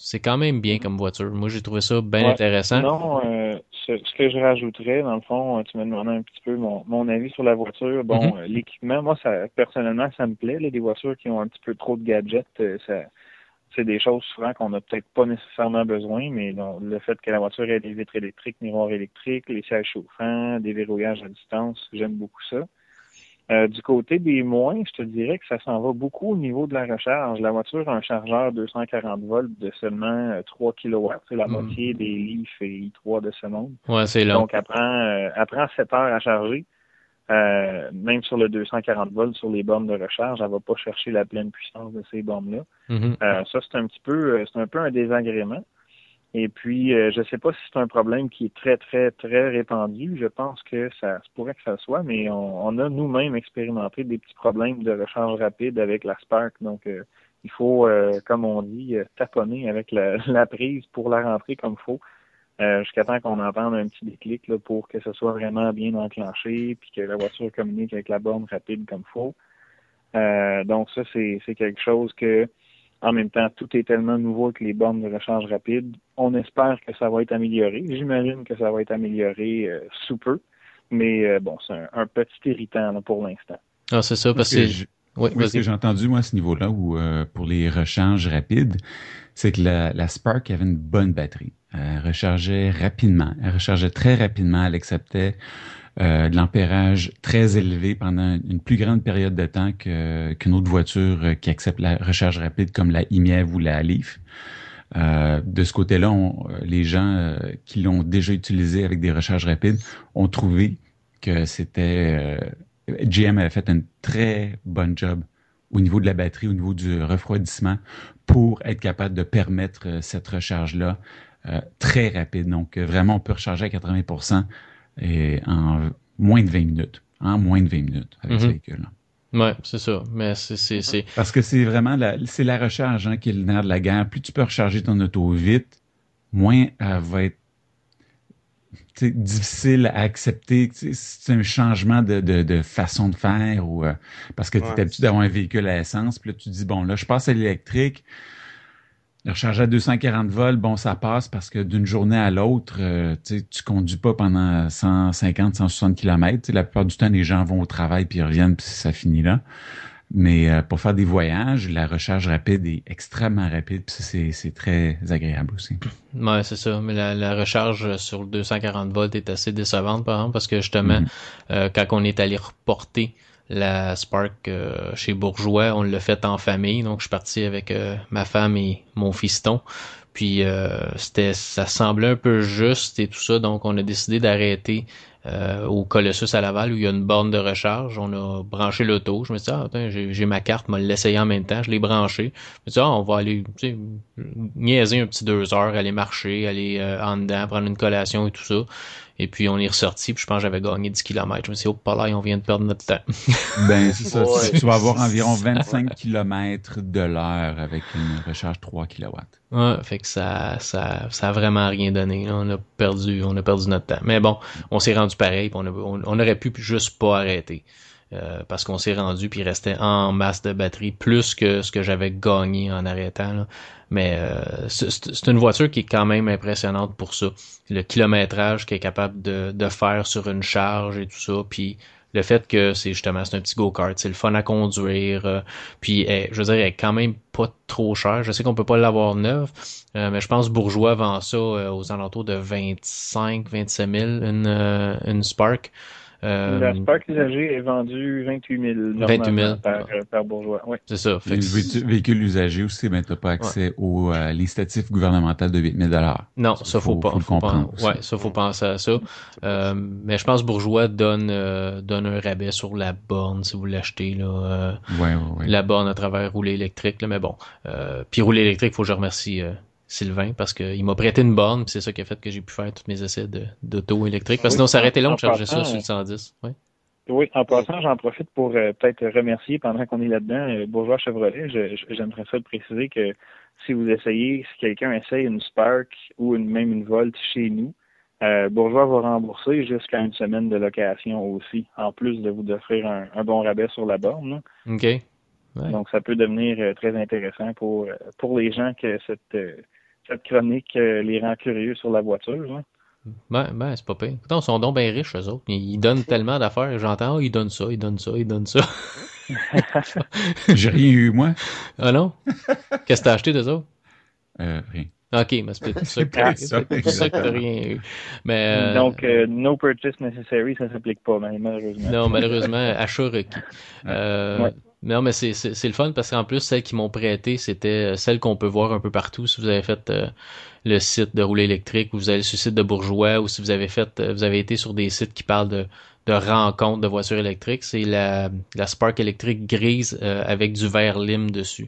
Speaker 1: c'est quand même bien comme voiture. Moi, j'ai trouvé ça bien
Speaker 5: Ouais.
Speaker 1: intéressant.
Speaker 5: Sinon, euh, ce, ce que je rajouterais, dans le fond, tu me demandais un petit peu mon, mon avis sur la voiture. Bon,
Speaker 1: Mhm.
Speaker 5: euh, l'équipement, moi, ça personnellement, ça me plaît. Là, des voitures qui ont un petit peu trop de gadgets, euh, ça, c'est des choses souvent qu'on n'a peut-être pas nécessairement besoin, mais donc, le fait que la voiture ait des vitres électriques, miroirs électriques, les sièges chauffants, des verrouillages à distance, j'aime beaucoup ça. Euh, du côté des moins, je te dirais que ça s'en va beaucoup au niveau de la recharge. La voiture a un chargeur deux cent quarante volts de seulement euh, trois kilowatts. C'est la
Speaker 1: Mhm.
Speaker 5: moitié des Leaf et i trois de ce monde.
Speaker 1: Ouais, c'est long.
Speaker 5: Donc, elle prend, euh, elle prend sept heures à charger. Euh, même sur le deux cent quarante volts, sur les bornes de recharge, elle va pas chercher la pleine puissance de ces bornes-là.
Speaker 1: Mhm.
Speaker 5: Euh, ça, c'est un petit peu, euh, c'est un peu un désagrément. Et puis, euh, je ne sais pas si c'est un problème qui est très, très, très répandu. Je pense que ça se pourrait que ça soit, mais on, on a nous-mêmes expérimenté des petits problèmes de recharge rapide avec la Spark. Donc, euh, il faut, euh, comme on dit, euh, taponner avec la, la prise pour la rentrer comme il faut, euh, jusqu'à temps qu'on entende un petit déclic là, pour que ce soit vraiment bien enclenché, puis que la voiture communique avec la borne rapide comme il faut. Euh, donc, ça, c'est, c'est quelque chose que en même temps, tout est tellement nouveau avec les bornes de recharge rapide. On espère que ça va être amélioré. J'imagine que ça va être amélioré euh, sous peu. Mais euh, bon, c'est un, un petit irritant là, pour l'instant.
Speaker 1: Ah, c'est ça,
Speaker 4: Moi,
Speaker 1: parce
Speaker 4: ce
Speaker 1: que
Speaker 4: que
Speaker 1: c'est...
Speaker 4: je-
Speaker 1: Oui,
Speaker 4: oui, ce que
Speaker 1: vas-y.
Speaker 4: j'ai entendu, moi, à ce niveau-là, où euh, pour les recharges rapides, c'est que la, la Spark avait une bonne batterie. Elle rechargeait rapidement. Elle rechargeait très rapidement. Elle acceptait euh, de l'ampérage très élevé pendant une plus grande période de temps que, qu'une autre voiture euh, qui accepte la recharge rapide comme la i M E V ou la Leaf. Euh, de ce côté-là, on- euh, les gens euh, qui l'ont déjà utilisé avec des recharges rapides ont trouvé que c'était... euh, G M avait fait une très bonne job au niveau de la batterie, au niveau du refroidissement, pour être capable de permettre euh, cette recharge-là euh, très rapide. Donc, euh, vraiment, on peut recharger à quatre-vingts pour cent et en moins de vingt minutes. En moins de vingt minutes avec ce
Speaker 1: Mhm.
Speaker 4: véhicule-là.
Speaker 1: Ouais, c'est ça. Mais c'est, c'est,
Speaker 5: Mhm.
Speaker 1: c'est...
Speaker 4: Parce que c'est vraiment la, c'est la recharge hein, qui est le nerf de la guerre. Plus tu peux recharger ton auto vite, moins elle va être tu sais, difficile à accepter. Tu sais, c'est un changement de, de, de façon de faire ou euh, parce que tu es
Speaker 2: Ouais.
Speaker 4: habitué d'avoir un véhicule à essence, puis là tu te dis bon là je passe à l'électrique, le recharger à deux cent quarante volts, bon ça passe parce que d'une journée à l'autre, euh, tu sais, tu conduis pas pendant cent cinquante, cent soixante kilomètres. Tu sais, la plupart du temps les gens vont au travail puis ils reviennent puis ça finit là. Mais euh, pour faire des voyages, la recharge rapide est extrêmement rapide, puis ça, c'est, c'est très agréable aussi.
Speaker 1: Ouais, c'est ça. Mais la, la recharge sur le deux cent quarante volts est assez décevante, par exemple, parce que justement,
Speaker 4: Mhm.
Speaker 1: euh, quand on est allé reporter la Spark euh, chez Bourgeois, on l'a fait en famille. Donc, je suis parti avec euh, ma femme et mon fiston. Puis, euh, c'était, ça semblait un peu juste et tout ça. Donc, on a décidé d'arrêter euh, au Colossus à Laval où il y a une borne de recharge. On a branché l'auto. Je me suis dit, ah, attends, j'ai, j'ai ma carte, m'a l'essayer en même temps. Je l'ai branché. Je me suis dit, ah, on va aller, tu sais, niaiser un petit deux heures, aller marcher, aller euh, en dedans, prendre une collation et tout ça. Et puis on est ressorti, puis je pense que j'avais gagné dix kilomètres. Je me suis dit, oh, pas là, on vient de perdre notre temps.
Speaker 4: Ben, c'est ça. Tu,
Speaker 3: Ouais.
Speaker 4: tu vas avoir environ
Speaker 3: Ouais.
Speaker 4: vingt-cinq kilomètres de l'heure avec une recharge trois kilowatts.
Speaker 1: Ouais, fait que ça, ça, ça a vraiment rien donné. Là. On a perdu, on a perdu notre temps. Mais bon, on s'est rendu pareil, puis on, a, on, on aurait pu juste pas arrêter. Euh, parce qu'on s'est rendu puis il restait en masse de batterie plus que ce que j'avais gagné en arrêtant là. Mais euh, c'est, c'est une voiture qui est quand même impressionnante pour ça, le kilométrage qu'elle est capable de, de faire sur une charge et tout ça, puis le fait que c'est justement c'est un petit go-kart, c'est le fun à conduire, euh, puis elle, je veux dire elle est quand même pas trop chère. Je sais qu'on peut pas l'avoir neuve, euh, mais je pense Bourgeois vend ça euh, aux alentours de vingt-cinq vingt-sept mille une euh, une Spark.
Speaker 5: La
Speaker 1: Euh,
Speaker 5: Spark usagée est vendue vingt-huit mille
Speaker 1: vingt-huit
Speaker 5: normalement
Speaker 1: mille.
Speaker 5: par,
Speaker 1: Ouais.
Speaker 5: euh, par Bourgeois. Oui.
Speaker 1: C'est ça. Fait
Speaker 4: Les
Speaker 1: que
Speaker 4: véhicules,
Speaker 1: c'est-
Speaker 4: véhicules usagés aussi, ben, t'as pas
Speaker 1: ouais.
Speaker 4: accès au euh, l'incitatif gouvernemental de huit mille dollars.
Speaker 1: Non,
Speaker 4: Ça,
Speaker 1: ça faut
Speaker 4: faut,
Speaker 1: pas,
Speaker 4: faut le
Speaker 1: faut pas.
Speaker 4: comprendre aussi.
Speaker 1: Ouais, ça faut penser à ça. Euh, mais je pense que Bourgeois donne euh, donne un rabais sur la borne si vous l'achetez là. Euh,
Speaker 4: Ouais, ouais, ouais.
Speaker 1: la borne à travers rouler électrique là, mais bon. Euh, puis rouler électrique, faut que je remercie euh, Sylvain parce qu'il m'a prêté une borne, puis c'est ça qui a fait que j'ai pu faire tous mes essais de d'auto électrique. Parce que
Speaker 5: Oui,
Speaker 1: sinon, ça aurait
Speaker 5: en,
Speaker 1: été long
Speaker 5: en
Speaker 1: de charger ça
Speaker 5: passant,
Speaker 1: sur
Speaker 5: euh,
Speaker 1: le cent dix. Ouais.
Speaker 5: oui, en
Speaker 2: Mm.
Speaker 5: passant, j'en profite pour euh, peut-être remercier pendant qu'on est là-dedans euh, Bourgeois Chevrolet. Je, je- j'aimerais ça le préciser que si vous essayez, si quelqu'un essaye une Spark ou une, même une Volt chez nous, euh, Bourgeois va rembourser jusqu'à une semaine de location aussi, en plus de vous offrir un, un bon rabais sur la borne, là.
Speaker 1: OK. Ouais.
Speaker 5: Donc, ça peut devenir euh, très intéressant pour euh, pour les gens que cette euh, cette chronique euh, les rend curieux sur la voiture. Hein.
Speaker 1: Ben, ben, c'est pas pire. Pourtant, ils sont donc bien riches, eux autres. Ils donnent tellement d'affaires. J'entends, oh, ils donnent ça, ils donnent ça, ils donnent ça.
Speaker 4: J'ai rien eu, moi.
Speaker 1: Ah non? Qu'est-ce que t'as acheté d'eux autres?
Speaker 4: Euh, rien.
Speaker 1: Ok, mais c'est peut-être pour ça
Speaker 4: C'est
Speaker 1: que t'as
Speaker 4: peut-être ça,
Speaker 1: c'est peut-être pour ça que t'as
Speaker 4: exactement.
Speaker 1: rien eu. Mais, euh,
Speaker 5: Donc, euh, no purchase necessary, ça s'applique pas, mais malheureusement.
Speaker 1: non, malheureusement, achat requis. Euh,
Speaker 5: Ouais.
Speaker 1: Non, mais c'est, c'est, c'est le fun parce qu'en plus, celles qui m'ont prêté, c'était celles qu'on peut voir un peu partout. Si vous avez fait euh, le site de rouler électrique ou vous allez sur le site de Bourgeois ou si vous avez fait, euh, vous avez été sur des sites qui parlent de, de rencontres de voitures électriques, c'est la, la Spark électrique grise euh, avec du verre lime dessus.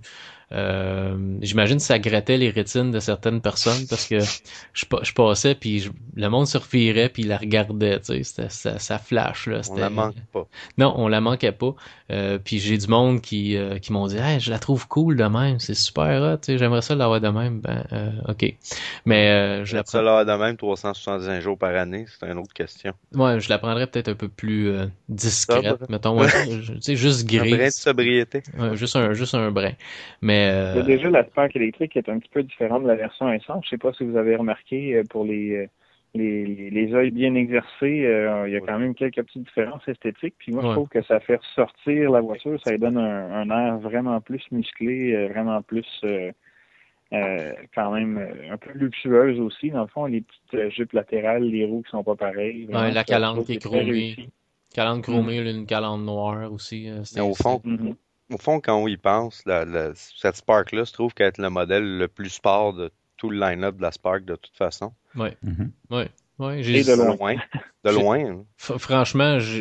Speaker 1: Euh, j'imagine que ça grattait les rétines de certaines personnes parce que je, pa- je passais puis je- le monde se revirait puis il la regardait, tu sais, c'était, ça, ça flash là.
Speaker 2: On
Speaker 1: C'était,
Speaker 2: la manque pas.
Speaker 1: non, on la manquait pas. Euh, puis j'ai du monde qui euh, qui m'ont dit, hey, je la trouve cool de même, c'est super hot, tu sais, j'aimerais ça l'avoir de même. Ben, euh, ok, mais euh, je la
Speaker 2: Ça
Speaker 1: prends.
Speaker 2: là de même trois cent soixante-dix jours par année, c'est une autre question.
Speaker 1: Ouais, je la prendrais peut-être un peu plus euh, discrète,
Speaker 2: Sobre.
Speaker 1: mettons, ouais, je- tu sais, juste
Speaker 2: Un brin de
Speaker 1: grise,
Speaker 2: sobriété.
Speaker 1: ouais, juste un juste un brin. Mais
Speaker 5: Il y a
Speaker 1: euh,
Speaker 5: déjà la Spark électrique qui est un petit peu différente de la version essence. Je sais pas si vous avez remarqué euh, pour les euh, les, les, les yeux bien exercés, euh, il y a quand même quelques petites différences esthétiques. Puis moi, je
Speaker 1: Ouais.
Speaker 5: trouve que ça fait ressortir la voiture, ça lui donne un, un air vraiment plus musclé, euh, vraiment plus euh, euh, quand même euh, un peu luxueuse aussi. Dans le fond, les petites euh, jupes latérales, les roues qui sont pas pareilles.
Speaker 1: ouais,
Speaker 5: Vraiment,
Speaker 1: la
Speaker 5: je
Speaker 1: calandre
Speaker 5: trouve
Speaker 1: qui est
Speaker 5: que c'est très
Speaker 1: chromée,
Speaker 5: réussi.
Speaker 1: calandre chromée, là, une calandre noire aussi. euh,
Speaker 2: Mais
Speaker 1: c'est,
Speaker 2: au fond,
Speaker 1: c'est-
Speaker 5: Mhm.
Speaker 2: au fond, quand on y pense, la, la- cette Spark-là se trouve qu'être le modèle le plus sport de tout le line-up de la Spark de toute façon.
Speaker 1: ouais,
Speaker 4: Mhm.
Speaker 1: ouais, ouais. J'ai
Speaker 5: Et de
Speaker 2: De
Speaker 5: loin.
Speaker 2: loin. De
Speaker 1: J'ai-
Speaker 2: loin. Hein.
Speaker 1: F- Franchement, je,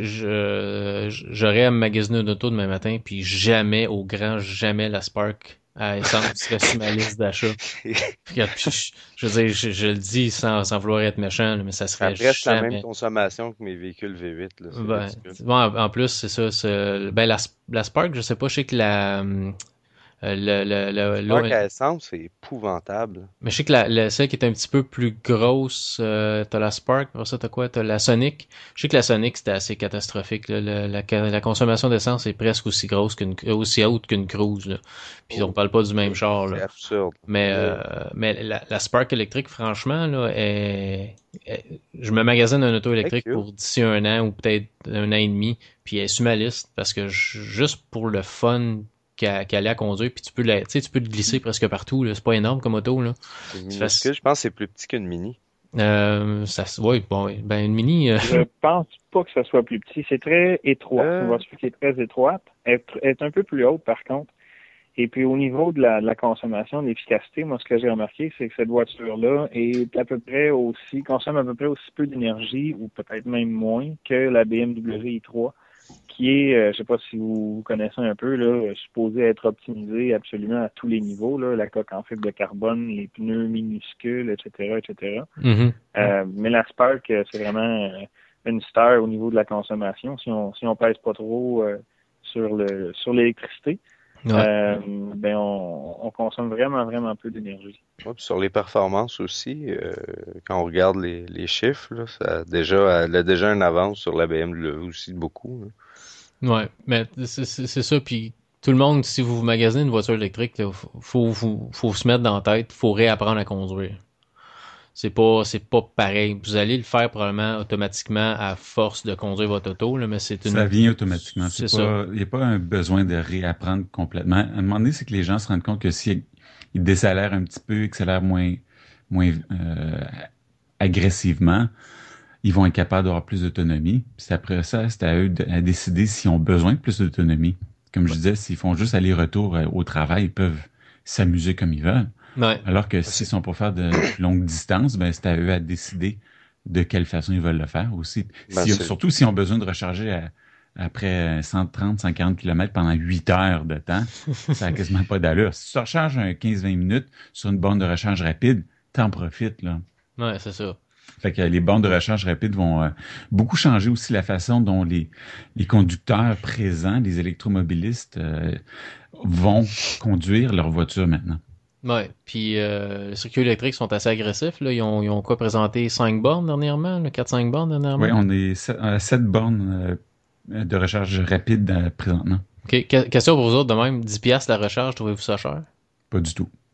Speaker 1: je- j'aurais à me magasiner une auto demain matin, puis jamais, au grand jamais, la Spark à essence serait sur ma liste d'achat. Puis, je, je veux dire, je, je le dis sans, sans vouloir être méchant, là, mais ça
Speaker 2: Ça a
Speaker 1: serait
Speaker 2: presque la même
Speaker 1: jamais.
Speaker 2: consommation que mes véhicules V huit. Là. C'est
Speaker 1: Ben,
Speaker 2: ridicule.
Speaker 1: bon, en, en plus, c'est ça. c'est- ben, la, la Spark, je sais pas, je sais que la, hum, euh, le, le, le, l'eau-
Speaker 2: Spark à essence, c'est épouvantable.
Speaker 1: mais je sais que la, la, celle qui est un petit peu plus grosse, euh, t'as la Spark, après ça t'as quoi? T'as la Sonic. Je sais que la Sonic c'était assez catastrophique. Là. La, la, la consommation d'essence est presque aussi grosse qu'une, aussi haute qu'une Cruise. Là. Puis on
Speaker 2: Oh,
Speaker 1: parle pas du même char.
Speaker 2: c'est
Speaker 1: Là.
Speaker 2: absurde.
Speaker 1: Mais
Speaker 2: Ouais.
Speaker 1: euh, mais la, la Spark électrique, franchement, là, est, est- je me magasine un auto électrique
Speaker 2: cute.
Speaker 1: pour d'ici un an ou peut-être un an et demi, puis elle est sur ma liste parce que je- juste pour le fun qu'elle qu'elle a à conduire, puis tu peux la, tu sais, tu peux te glisser presque partout. Là. C'est pas énorme comme auto. Là.
Speaker 2: C'est
Speaker 1: Tu fais-
Speaker 2: minuscule. Je pense que c'est plus petit qu'une Mini.
Speaker 1: Euh, ça, se- ouais, bon, ouais. Ben une mini. euh,
Speaker 5: Je pense pas que ce soit plus petit. C'est très étroit.
Speaker 2: Euh.
Speaker 5: C'est une voiture qui est très étroite. Elle est tr- elle est un peu plus haute, par contre. Et puis, au niveau de la, de la consommation, de l'efficacité, moi, ce que j'ai remarqué, c'est que cette voiture-là est à peu près aussi, consomme à peu près aussi peu d'énergie, ou peut-être même moins, que la B M W i trois, qui est, euh, je sais pas si vous connaissez un peu, là, supposée être optimisée absolument à tous les niveaux, là, la coque en fibre de carbone, les pneus minuscules, et cetera, et cetera.
Speaker 1: mhm.
Speaker 5: Euh, mais la Spark, euh, c'est vraiment euh, une star au niveau de la consommation. Si on si on pèse pas trop euh, sur le sur l'électricité,
Speaker 1: Ouais.
Speaker 5: euh, ben on, on consomme vraiment vraiment peu d'énergie.
Speaker 2: Ouais, puis sur les performances aussi, euh, quand on regarde les, les chiffres, là, ça a déjà, elle a déjà une avance sur la B M W aussi beaucoup. Là.
Speaker 1: Ouais, mais c'est c'est- c'est ça. Puis tout le monde, si vous vous magasinez une voiture électrique, il faut, faut, faut, faut se mettre dans la tête, faut réapprendre à conduire. C'est pas c'est pas pareil. Vous allez le faire probablement automatiquement à force de conduire votre auto, là, mais c'est une.
Speaker 4: Ça vient automatiquement.
Speaker 1: C'est
Speaker 4: C'est
Speaker 1: ça.
Speaker 4: pas, il n'y a pas un besoin de réapprendre complètement. À un moment donné, c'est que les gens se rendent compte que s'ils ils décélèrent un petit peu, accélèrent moins, moins euh, agressivement, ils vont être capables d'avoir plus d'autonomie. Puis après ça, c'est à eux de à décider s'ils ont besoin de plus d'autonomie. Comme je disais, s'ils font juste aller-retour euh, au travail, ils peuvent s'amuser comme ils veulent.
Speaker 1: Ouais.
Speaker 4: Alors que s'ils sont pour faire de longues distances, ben c'est à eux à décider de quelle façon ils veulent le faire aussi.
Speaker 2: Ben,
Speaker 4: Si-
Speaker 2: c'est-
Speaker 4: surtout s'ils ont besoin de recharger à- après cent trente, cent quarante kilomètres pendant huit heures de temps, ça n'a quasiment pas d'allure. Si tu recharges un quinze vingt minutes sur une borne de recharge rapide, t'en profites, là.
Speaker 1: Ouais, c'est ça.
Speaker 4: Fait que les bornes de recharge rapide vont euh, beaucoup changer aussi la façon dont les, les conducteurs présents, les électromobilistes, euh, vont conduire leur voiture maintenant.
Speaker 1: Ouais. Puis euh, les circuits électriques sont assez agressifs. Là. Ils ont, ils ont quoi présenté cinq bornes dernièrement, quatre cinq bornes dernièrement?
Speaker 4: Oui, on est sept- à sept bornes euh, de recharge rapide euh, présentement.
Speaker 1: OK. Que- question pour vous autres de même. dix piastres la recharge, trouvez-vous ça cher?
Speaker 4: Pas du tout.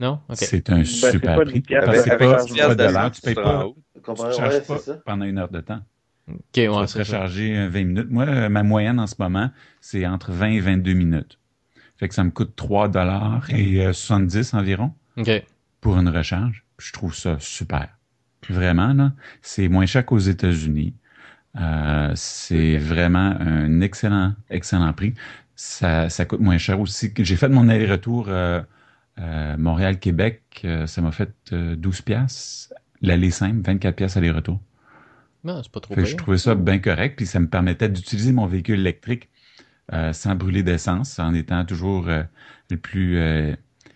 Speaker 1: Non? OK.
Speaker 4: C'est un
Speaker 5: Ben,
Speaker 4: super
Speaker 5: c'est pas
Speaker 4: prix.
Speaker 5: dix piastres
Speaker 4: Parce que
Speaker 2: Avec,
Speaker 4: c'est
Speaker 2: avec
Speaker 4: pas,
Speaker 2: dix
Speaker 4: c'est
Speaker 2: piastres
Speaker 4: pas de l'heure,
Speaker 2: d'essence,
Speaker 4: tu payes
Speaker 2: tu te
Speaker 4: pas,
Speaker 2: rends où?
Speaker 4: tu te
Speaker 3: Comparé-
Speaker 4: charges
Speaker 3: ouais,
Speaker 4: pas
Speaker 3: c'est ça.
Speaker 4: pendant une heure de temps.
Speaker 1: OK,
Speaker 4: Tu
Speaker 1: ouais,
Speaker 4: vas te
Speaker 1: c'est ça.
Speaker 4: recharger euh, vingt minutes. Moi, euh, ma moyenne en ce moment, c'est entre vingt et vingt-deux minutes. Fait que ça me coûte trois dollars et euh, soixante-dix environ
Speaker 1: OK.
Speaker 4: pour une recharge. Je trouve ça super. Vraiment, là, c'est moins cher qu'aux États-Unis. Euh, c'est vraiment un excellent, excellent prix. Ça, ça coûte moins cher aussi. J'ai fait mon aller-retour euh, euh, Montréal-Québec. Euh, ça m'a fait euh, douze piastres. L'aller simple, vingt-quatre piastres aller-retour.
Speaker 1: Non, c'est pas trop
Speaker 4: Fait que je
Speaker 1: pire.
Speaker 4: trouvais ça bien correct. Puis ça me permettait d'utiliser mon véhicule électrique euh, sans brûler d'essence, en étant toujours euh, le plus euh,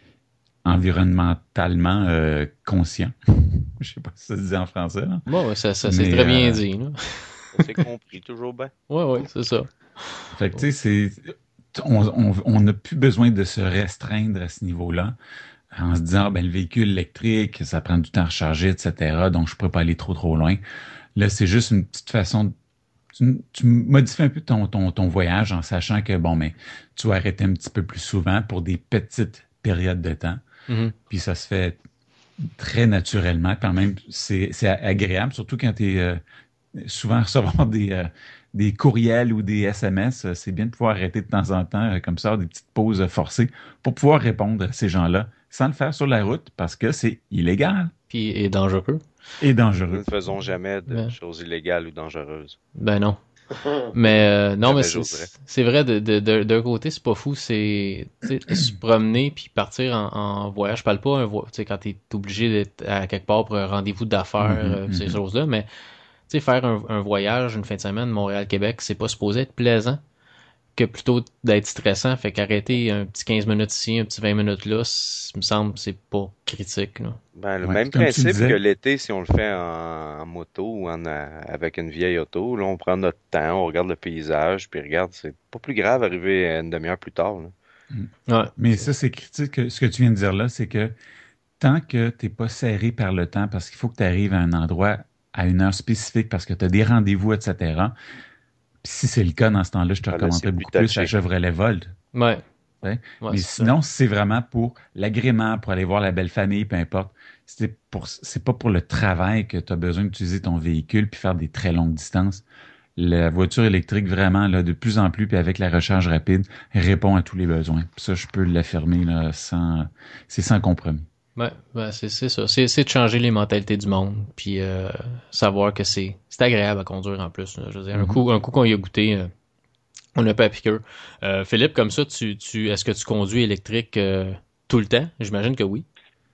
Speaker 4: environnementalement euh, conscient. Je sais pas si ça se dit en français, là.
Speaker 1: Bon, ouais, ça, ça c'est
Speaker 4: Mais,
Speaker 1: très bien
Speaker 4: euh,
Speaker 1: dit, là.
Speaker 2: C'est compris, toujours bien.
Speaker 1: Ouais, ouais, c'est ça.
Speaker 4: Fait que, tu sais, c'est, on, on, on n'a plus besoin de se restreindre à ce niveau-là, en se disant, ah, ben, le véhicule électrique, ça prend du temps à recharger, et cetera, donc je pourrais pas aller trop, trop loin. Là, c'est juste une petite façon de, tu, tu modifies un peu ton, ton, ton voyage en sachant que, bon, mais tu vas arrêter un petit peu plus souvent pour des petites périodes de temps.
Speaker 1: Mhm.
Speaker 4: Puis ça se fait très naturellement. Quand même, c'est, c'est agréable, surtout quand tu es euh, souvent à recevoir des, euh, des courriels ou des S M S. euh, C'est bien de pouvoir arrêter de temps en temps, euh, comme ça, des petites pauses euh, forcées pour pouvoir répondre à ces gens-là sans le faire sur la route parce que c'est illégal
Speaker 1: Puis, et dangereux.
Speaker 4: et
Speaker 2: Nous
Speaker 4: dangereux.
Speaker 2: ne faisons jamais de
Speaker 1: Ouais.
Speaker 2: choses illégales ou dangereuses.
Speaker 1: Ben non. Mais euh, non,
Speaker 2: Jamais
Speaker 1: mais c'est,
Speaker 2: j'oserais.
Speaker 1: c'est vrai, de, de, de- d'un côté, c'est pas fou, c'est tu sais, se promener puis partir en, en voyage. Je parle pas un voyage, tu sais, quand t'es obligé d'être à quelque part pour un rendez-vous d'affaires,
Speaker 4: Mhm,
Speaker 1: euh, ces
Speaker 4: mhm.
Speaker 1: choses-là, mais tu sais, faire un, un voyage une fin de semaine, Montréal-Québec, c'est pas supposé être plaisant que plutôt d'être stressant. Fait qu'arrêter un petit quinze minutes ici, un petit vingt minutes là, c- me semble que c'est pas critique, là.
Speaker 2: Ben, le
Speaker 4: Ouais,
Speaker 2: même
Speaker 4: comme tu
Speaker 2: principe
Speaker 4: disais.
Speaker 2: que l'été, si on le fait en, en moto ou en, euh, avec une vieille auto, là, on prend notre temps, on regarde le paysage, puis regarde, c'est pas plus grave d'arriver une demi-heure plus tard, là.
Speaker 1: Ouais.
Speaker 4: Mais ça, c'est critique. Ce que tu viens de dire là, c'est que tant que tu n'es pas serré par le temps, parce qu'il faut que tu arrives à un endroit à une heure spécifique, parce que tu as des rendez-vous, et cetera. Puis si c'est le cas, dans ce temps-là, je te
Speaker 2: Ah, là, c'est
Speaker 4: recommanderais
Speaker 2: plus
Speaker 4: beaucoup plus la
Speaker 2: touché.
Speaker 4: Chevrolet Volt.
Speaker 1: Ouais.
Speaker 4: Ouais.
Speaker 1: Ouais,
Speaker 4: Mais
Speaker 1: c'est ça.
Speaker 4: sinon, c'est vraiment pour l'agrément, pour aller voir la belle famille, peu importe. C'est pour, c'est pas pour le travail que tu as besoin d'utiliser ton véhicule puis faire des très longues distances. La voiture électrique, vraiment, là, de plus en plus, puis avec la recharge rapide, répond à tous les besoins. Puis ça, je peux l'affirmer, là, sans, c'est sans compromis.
Speaker 1: Ouais, ben c'est c'est ça. C'est c'est de changer les mentalités du monde, puis euh, savoir que c'est c'est agréable à conduire en plus, là. Je veux dire, un
Speaker 4: Mhm.
Speaker 1: coup un coup qu'on y a goûté, euh, on n'a pas à piqueur. Euh, Philippe, comme ça, tu tu est-ce que tu conduis électrique euh, tout le temps? J'imagine que oui.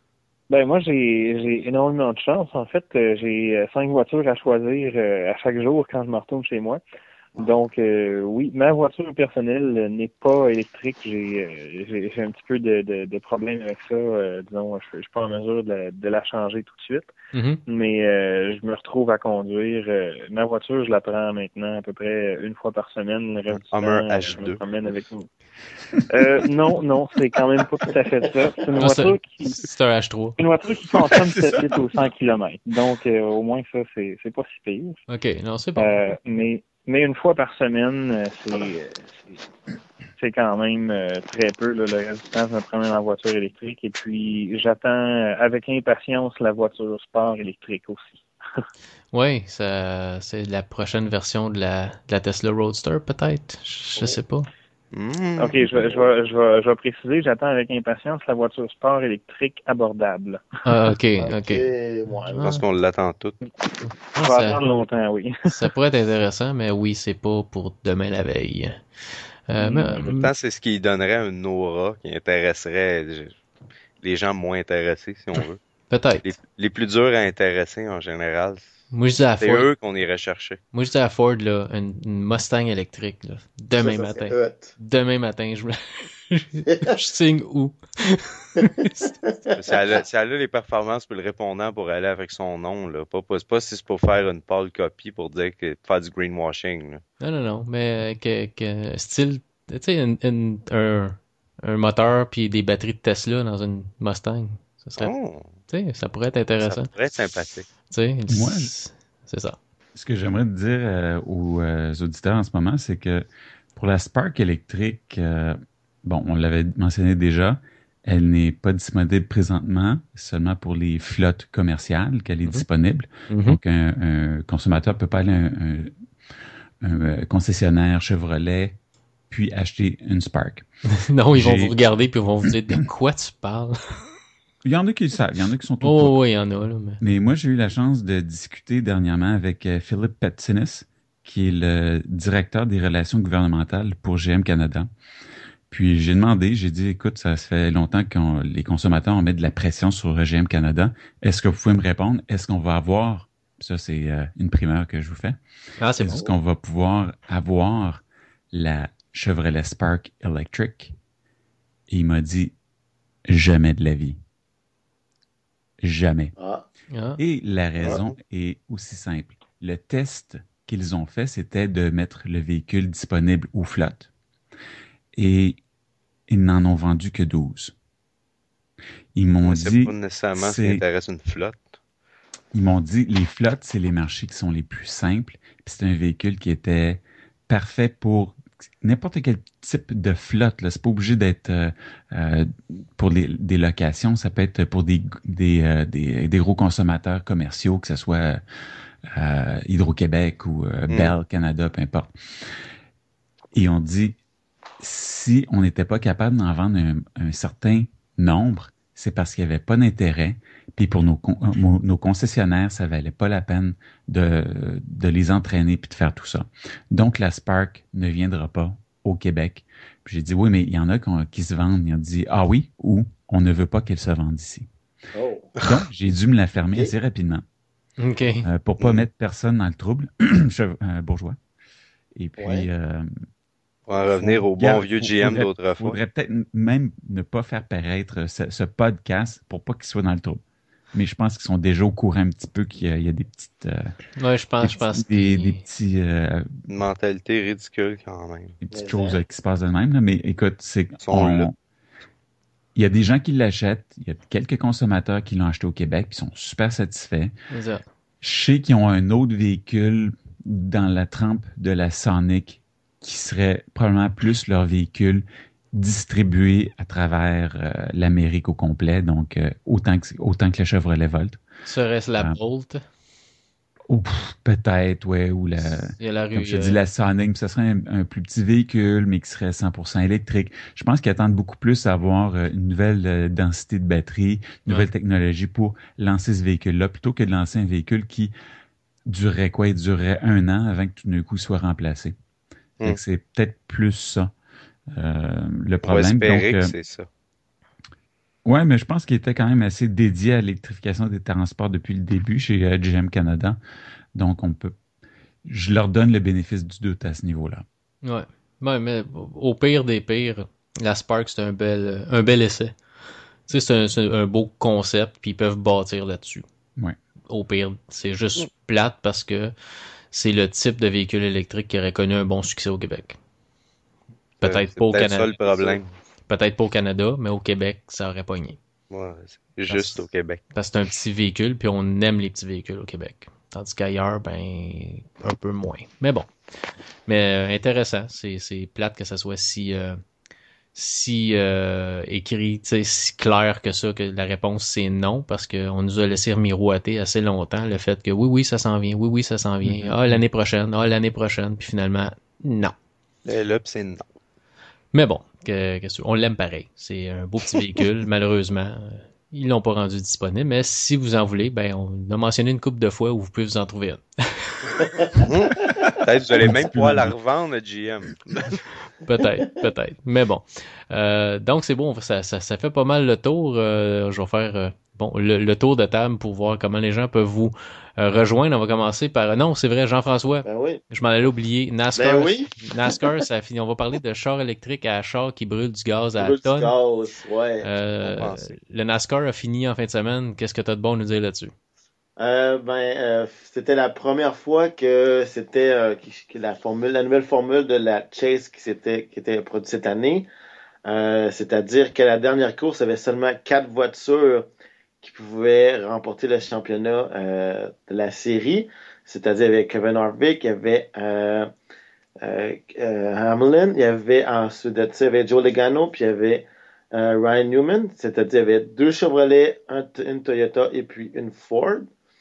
Speaker 5: Ben moi j'ai j'ai énormément de chance. En fait, euh, j'ai euh, cinq voitures à choisir euh, à chaque jour quand je me retourne chez moi. Donc euh, oui, ma voiture personnelle euh, n'est pas électrique. J'ai euh, j'ai j'ai un petit peu de, de, de problème avec ça. Euh, disons, je, je suis pas en mesure de la, de la changer tout de suite.
Speaker 1: Mhm.
Speaker 5: Mais euh, je me retrouve à conduire. Euh, ma voiture, je la prends maintenant à peu près une fois par semaine. Le reste du
Speaker 2: Hummer
Speaker 5: temps, euh,
Speaker 2: H
Speaker 5: je me
Speaker 2: deux.
Speaker 5: promène avec nous. Euh, non, non, c'est quand même pas tout à fait ça. C'est une
Speaker 1: Ah, c'est
Speaker 5: voiture qui
Speaker 1: c'est un H trois.
Speaker 5: une voiture qui consomme
Speaker 4: C'est ça.
Speaker 5: sept litres au cent kilomètres. Donc, euh, au moins, ça, c'est, c'est pas si pire.
Speaker 1: OK, non, c'est bon.
Speaker 5: Euh, mais, mais une fois par semaine, euh, c'est, euh, c'est, c'est quand même euh, très peu. Là, le reste du temps, je me promène en voiture électrique. Et puis, j'attends euh, avec impatience la voiture sport électrique aussi.
Speaker 1: Oui, ça c'est la prochaine version de la de la Tesla Roadster peut-être. Je, je sais pas.
Speaker 2: Mmh.
Speaker 5: OK, je vais, je vais, je vais, je vais préciser, j'attends avec impatience la voiture sport électrique abordable.
Speaker 1: Ah, OK,
Speaker 3: Ok,
Speaker 1: OK.
Speaker 3: ouais,
Speaker 2: Je
Speaker 3: ouais.
Speaker 2: pense qu'on l'attend tout.
Speaker 1: Ah,
Speaker 5: Je vais
Speaker 1: ça,
Speaker 5: attendre longtemps, oui.
Speaker 1: ça pourrait être intéressant, mais oui, c'est pas pour demain la veille. Euh, mais,
Speaker 5: Mm.
Speaker 2: En même temps, c'est ce qui donnerait une aura qui intéresserait les gens moins intéressés, si on veut.
Speaker 1: peut-être.
Speaker 2: Les, les plus durs à intéresser, en général,
Speaker 1: Moi, je dis à
Speaker 2: c'est
Speaker 1: Ford,
Speaker 2: eux qu'on irait chercher.
Speaker 1: moi, je dis à Ford, là, une, une Mustang électrique, là, demain
Speaker 3: Ça, ça
Speaker 1: matin.
Speaker 3: serait hot.
Speaker 1: Demain matin, je, me- je signe où?
Speaker 2: Si elle, a, si elle a les performances pour le répondant pour aller avec son nom, là, pas, pas, c'est pas si c'est pour faire une pâle copie pour dire que faire du greenwashing. Là.
Speaker 1: Non, non, non, mais que, que style, tu sais, une- une- un, un moteur puis des batteries de Tesla dans une Mustang. Ça serait,
Speaker 2: Oh,
Speaker 1: tu sais, ça pourrait être
Speaker 2: ça
Speaker 1: intéressant.
Speaker 2: pourrait être sympathique.
Speaker 1: Tu sais,
Speaker 4: Moi,
Speaker 1: c'est c'est ça.
Speaker 4: Ce que j'aimerais te dire euh, aux euh, auditeurs en ce moment, c'est que pour la Spark électrique, euh, bon, on l'avait mentionné déjà, Elle n'est pas disponible présentement, seulement pour les flottes commerciales qu'elle est
Speaker 1: Mhm.
Speaker 4: disponible.
Speaker 1: Mhm.
Speaker 4: Donc, un, un consommateur peut pas aller à un, un- un concessionnaire Chevrolet puis acheter une Spark.
Speaker 1: Non, ils vont vous
Speaker 4: J'ai,
Speaker 1: regarder puis ils vont vous dire de quoi tu parles.
Speaker 4: il y en a qui le savent, il y en a qui sont au courant.
Speaker 1: Oh, oui, il y en a, là, mais.
Speaker 4: Mais moi, j'ai eu la chance de discuter dernièrement avec euh, Philippe Petsinis, qui est le directeur des relations gouvernementales pour G M Canada. Puis j'ai demandé, j'ai dit, écoute, ça fait longtemps que les consommateurs ont mis de la pression sur G M Canada. Est-ce que vous pouvez me répondre? Est-ce qu'on va avoir, ça c'est euh, une primeur que je vous fais,
Speaker 1: Ah, c'est bon.
Speaker 4: est-ce qu'on va pouvoir avoir la Chevrolet Spark Electric? Et il m'a dit, jamais de la vie. Jamais.
Speaker 3: Ah,
Speaker 1: Ah.
Speaker 4: Et la raison est aussi simple. Le test qu'ils ont fait, c'était de mettre le véhicule disponible aux flottes. Et ils n'en ont vendu que douze. Ils m'ont
Speaker 2: Mais c'est
Speaker 4: dit,
Speaker 2: pas nécessairement ce qui
Speaker 4: c'est,
Speaker 2: intéresse une flotte.
Speaker 4: ils m'ont dit, les flottes, c'est les marchés qui sont les plus simples. Puis c'est un véhicule qui était parfait pour n'importe quel type de flotte. Là. C'est pas obligé d'être euh, euh, pour les, des locations. Ça peut être pour des, des, euh, des, des gros consommateurs commerciaux, que ce soit euh, Hydro-Québec ou euh,
Speaker 2: Mm.
Speaker 4: Bell Canada, peu importe. Et on dit, si on n'était pas capable d'en vendre un, un certain nombre, c'est parce qu'il n'y avait pas d'intérêt. Puis pour nos, con- nos, nos concessionnaires, ça valait pas la peine de, de les entraîner puis de faire tout ça. Donc la Spark ne viendra pas au Québec. Puis j'ai dit, oui, mais il y en a qui, ont- qui se vendent. Ils ont dit, ah oui, ou on ne veut pas qu'elle se vende ici.
Speaker 3: oh.
Speaker 4: Donc j'ai dû me la fermer
Speaker 3: Ok.
Speaker 4: assez rapidement
Speaker 1: OK.
Speaker 4: euh, pour pas
Speaker 2: Mm.
Speaker 4: mettre personne dans le trouble, Chev- euh, bourgeois. Et puis,
Speaker 3: Ouais.
Speaker 4: euh,
Speaker 2: On va en revenir
Speaker 4: faut
Speaker 2: au bon
Speaker 4: gar-
Speaker 2: vieux
Speaker 4: faut-
Speaker 2: G M
Speaker 4: faudrait,
Speaker 2: d'autrefois.
Speaker 4: faudrait peut-être m- même ne pas faire paraître ce, ce podcast pour pas qu'ils soient dans le trouble. Mais je pense qu'ils sont déjà au courant un petit peu qu'il y a, il y a des petites, euh,
Speaker 1: Ouais, je
Speaker 4: des
Speaker 1: pense, je
Speaker 4: petits,
Speaker 1: pense
Speaker 4: des,
Speaker 1: qu'il.
Speaker 4: des petits, euh,
Speaker 2: Une mentalité ridicule quand même.
Speaker 4: des petites
Speaker 3: Mais
Speaker 4: choses
Speaker 3: hein.
Speaker 4: euh, qui se passent de même. Là. Mais écoute, c'est
Speaker 2: Ils sont là.
Speaker 4: on, il y a des gens qui l'achètent. Il y a quelques consommateurs qui l'ont acheté au Québec qui sont super satisfaits.
Speaker 1: C'est ça.
Speaker 4: Je sais qu'ils ont un autre véhicule dans la trempe de la Sonic qui serait probablement plus leur véhicule distribué à travers euh, l'Amérique au complet, donc euh, autant, que, autant que le Chevrolet Volt.
Speaker 1: Serait-ce la
Speaker 4: Ah.
Speaker 1: Bolt?
Speaker 4: Ou pff, peut-être, ouais, ou la,
Speaker 1: Il y a la rue.
Speaker 4: comme je te
Speaker 1: euh,
Speaker 4: dis, la Sonic, ce serait un, un plus petit véhicule, mais qui serait cent pour cent électrique. Je pense qu'ils attendent beaucoup plus à avoir euh, une nouvelle euh, densité de batterie, une nouvelle
Speaker 1: Ouais.
Speaker 4: technologie pour lancer ce véhicule-là, plutôt que de lancer un véhicule qui durerait quoi? Il durerait un an avant que tout d'un coup il soit remplacé. Fait
Speaker 2: Hmm.
Speaker 4: que c'est peut-être plus ça, euh, le
Speaker 2: On va
Speaker 4: problème. Donc,
Speaker 2: espérer que
Speaker 4: euh,
Speaker 2: c'est ça.
Speaker 4: ouais, mais je pense qu'il était quand même assez dédié à l'électrification des transports depuis le début chez euh, G M Canada. Donc, on peut, je leur donne le bénéfice du doute à ce niveau-là.
Speaker 1: Ouais. Ouais, mais au pire des pires, la Spark, c'est un bel, un bel essai. Tu sais, c'est un, c'est un beau concept, puis ils peuvent bâtir là-dessus.
Speaker 4: Ouais.
Speaker 1: Au pire, c'est juste plate parce que c'est le type de véhicule électrique qui aurait connu un bon succès au Québec. Peut-être
Speaker 2: C'est
Speaker 1: pas au
Speaker 2: peut-être ça
Speaker 1: Canada.
Speaker 2: le problème.
Speaker 1: Peut-être pas au Canada, mais au Québec, ça aurait pogné.
Speaker 2: Ouais, c'est juste
Speaker 1: Parce-
Speaker 2: au Québec.
Speaker 1: Parce que c'est un petit véhicule, puis on aime les petits véhicules au Québec. Tandis qu'ailleurs, ben, un peu moins. Mais bon. Mais euh, intéressant. C'est, c'est plate que ça soit si, euh, si euh, écrit, tu sais, si clair que ça, que la réponse c'est non, parce qu'on nous a laissé miroiter assez longtemps le fait que oui, oui, ça s'en vient, oui, oui, ça s'en vient,
Speaker 4: Mhm.
Speaker 1: ah, l'année prochaine, ah, l'année prochaine, puis finalement, non.
Speaker 2: Et là, pis c'est non.
Speaker 1: Mais bon, que, que, on l'aime pareil. C'est un beau petit véhicule, malheureusement. euh, Ils l'ont pas rendu disponible, mais si vous en voulez, ben on a mentionné une couple de fois où vous pouvez vous en trouver une.
Speaker 2: Hmm. Peut-être que vous allez
Speaker 4: Un
Speaker 2: même
Speaker 4: petit peu
Speaker 2: pouvoir la
Speaker 4: dans-
Speaker 2: revendre à G M.
Speaker 1: Peut-être, peut-être. Mais bon. Euh, donc c'est bon, ça, ça, ça fait pas mal le tour. Euh, je vais faire euh, bon le, le tour de table pour voir comment les gens peuvent vous euh, rejoindre. On va commencer par. Non, c'est vrai, Jean-François.
Speaker 3: Ben oui.
Speaker 1: Je m'en allais oublier. NASCAR.
Speaker 3: Ben oui.
Speaker 1: NASCAR, ça finit. On va parler de char électrique à char qui brûle du gaz à la
Speaker 3: Brûle du
Speaker 1: tonne.
Speaker 3: gaz, ouais.
Speaker 1: Euh,
Speaker 2: On pensait.
Speaker 1: le NASCAR a fini en fin de semaine. Qu'est-ce que tu as de bon à nous dire là-dessus?
Speaker 3: Euh, ben, euh, c'était la première fois que c'était euh, qui- que la formule, la nouvelle formule de la Chase qui s'était qui était produite cette année. Euh, c'est-à-dire que la dernière course il y avait seulement quatre voitures qui pouvaient remporter le championnat euh, de la série. C'est-à-dire il y avait Kevin Harvick, il y avait euh, euh, euh, Hamlin, il y avait ensuite de ça, il y avait Joe Logano, puis il y avait euh, Ryan Newman, c'est-à-dire il y avait deux Chevrolet, un, une Toyota et puis une Ford.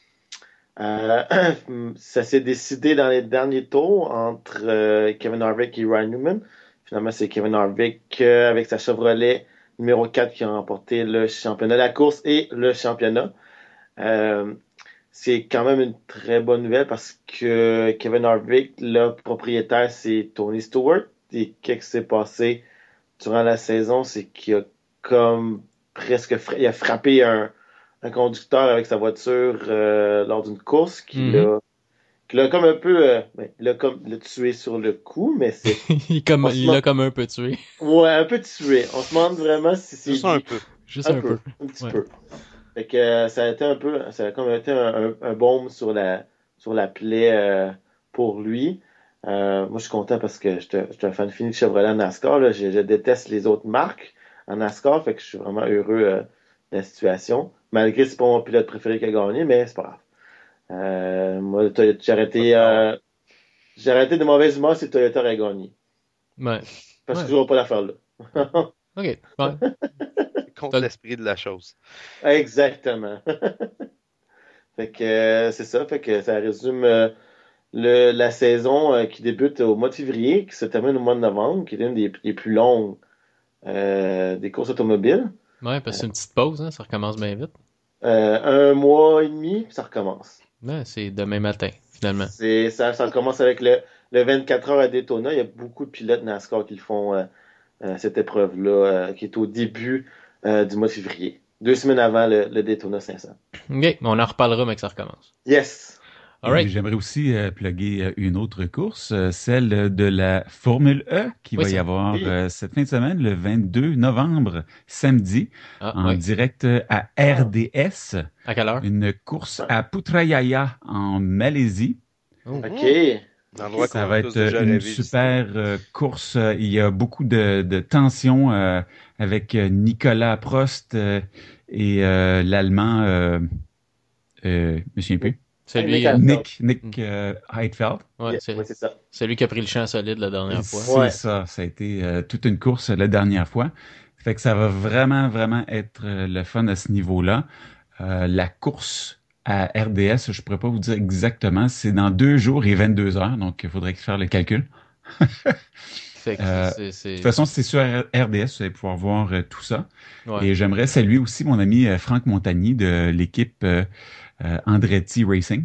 Speaker 3: Euh, ça s'est décidé dans les derniers tours entre euh, Kevin Harvick et Ryan Newman. Finalement, c'est Kevin Harvick euh, avec sa Chevrolet numéro quatre qui a remporté le championnat de la course et le championnat. Euh, c'est quand même une très bonne nouvelle parce que Kevin Harvick, le propriétaire, c'est Tony Stewart. Et qu'est-ce qui s'est passé durant la saison, c'est qu'il a comme presque fra- il a frappé un, un conducteur avec sa voiture euh, lors d'une course qui
Speaker 1: Mhm.
Speaker 3: l'a qui l'a comme un peu euh, ben, il l'a comme l'a tué sur le coup, mais c'est
Speaker 1: il comme,
Speaker 3: on se
Speaker 1: il
Speaker 3: demande-
Speaker 1: l'a comme un peu tué.
Speaker 3: ouais, un peu tué. On se demande vraiment si c'est
Speaker 2: Juste un
Speaker 3: lui.
Speaker 2: peu.
Speaker 1: Juste
Speaker 3: Un
Speaker 1: un,
Speaker 3: peu,
Speaker 1: peu.
Speaker 3: un petit
Speaker 1: Ouais.
Speaker 3: peu. Fait que euh, ça a été un peu, ça a comme été un, un, un baume sur la, sur la plaie euh, pour lui. Euh, moi, je suis content parce que je suis un fan fini de Chevrolet en NASCAR. Là. Je, je déteste les autres marques en NASCAR, fait que je suis vraiment heureux euh, de la situation. Malgré que c'est pas mon pilote préféré qui a gagné, mais c'est pas grave. Euh, moi, Toyota- j'ai arrêté, euh, j'ai arrêté de mauvaise humeur si Toyota a gagné.
Speaker 1: Ouais.
Speaker 3: Parce
Speaker 1: Ouais.
Speaker 3: que je vois pas l'affaire là.
Speaker 1: OK. Ouais.
Speaker 2: Contre
Speaker 1: T'as-
Speaker 2: l'esprit de la chose.
Speaker 3: Exactement. Fait que euh, c'est ça, fait que ça résume euh, le, la saison euh, qui débute au mois de février, qui se termine au mois de novembre, qui est l'une des, des plus longues euh, des courses automobiles.
Speaker 1: Ouais, parce que c'est une petite pause, hein, ça recommence bien vite.
Speaker 3: Euh, un mois et demi, puis ça recommence.
Speaker 1: Ouais, c'est demain matin, finalement.
Speaker 3: C'est ça, ça commence avec le, le vingt-quatre heures à Daytona. Il y a beaucoup de pilotes NASCAR qui le font euh, euh, cette épreuve-là, euh, qui est au début euh, du mois de février, deux semaines avant le, le Daytona cinq cents.
Speaker 1: OK, on en reparlera, mais que ça recommence.
Speaker 3: Yes!
Speaker 4: Et
Speaker 1: All right.
Speaker 4: j'aimerais aussi euh, plugger euh, une autre course, euh, celle de la Formule E, qui
Speaker 1: Oui,
Speaker 4: va y
Speaker 1: ça-
Speaker 4: avoir
Speaker 3: oui.
Speaker 4: euh, cette fin de semaine, le vingt-deux novembre, samedi,
Speaker 1: Ah,
Speaker 4: en
Speaker 1: ouais.
Speaker 4: direct euh, à R D S,
Speaker 1: À quelle heure?
Speaker 4: une course à Putrajaya en Malaisie.
Speaker 1: Oh.
Speaker 3: OK.
Speaker 2: Un endroit
Speaker 4: Ça
Speaker 2: qu'on
Speaker 4: va
Speaker 2: a
Speaker 4: être
Speaker 2: tous
Speaker 4: euh,
Speaker 2: déjà
Speaker 4: une
Speaker 2: rêvé visiter.
Speaker 4: super euh, course. Euh, Il y a beaucoup de, de tensions euh, avec euh, Nicolas Prost euh, et euh, l'Allemand, euh, euh, je me souviens plus.
Speaker 1: Celui,
Speaker 3: Nick
Speaker 1: euh,
Speaker 3: Heidfeld.
Speaker 4: Nick, Nick euh, Heidfeld.
Speaker 1: ouais,
Speaker 3: Yeah,
Speaker 1: c'est
Speaker 3: ouais, c'est ça.
Speaker 1: celui qui a pris le champ solide la dernière fois.
Speaker 4: C'est
Speaker 3: Ouais.
Speaker 4: ça, ça a été euh, toute une course euh, la dernière fois. Fait que ça va vraiment, vraiment être euh, le fun à ce niveau-là. Euh, la course à R D S, je pourrais pas vous dire exactement, c'est dans deux jours et vingt-deux heures, donc il faudrait faire le calcul.
Speaker 1: Fait que
Speaker 4: Euh,
Speaker 1: c'est...
Speaker 4: De
Speaker 1: c'est-
Speaker 4: toute façon, c'est sur R D S, vous allez pouvoir voir euh, tout ça.
Speaker 1: Ouais.
Speaker 4: Et j'aimerais saluer aussi mon ami euh, Franck Montagny de l'équipe euh, euh, Andretti Racing,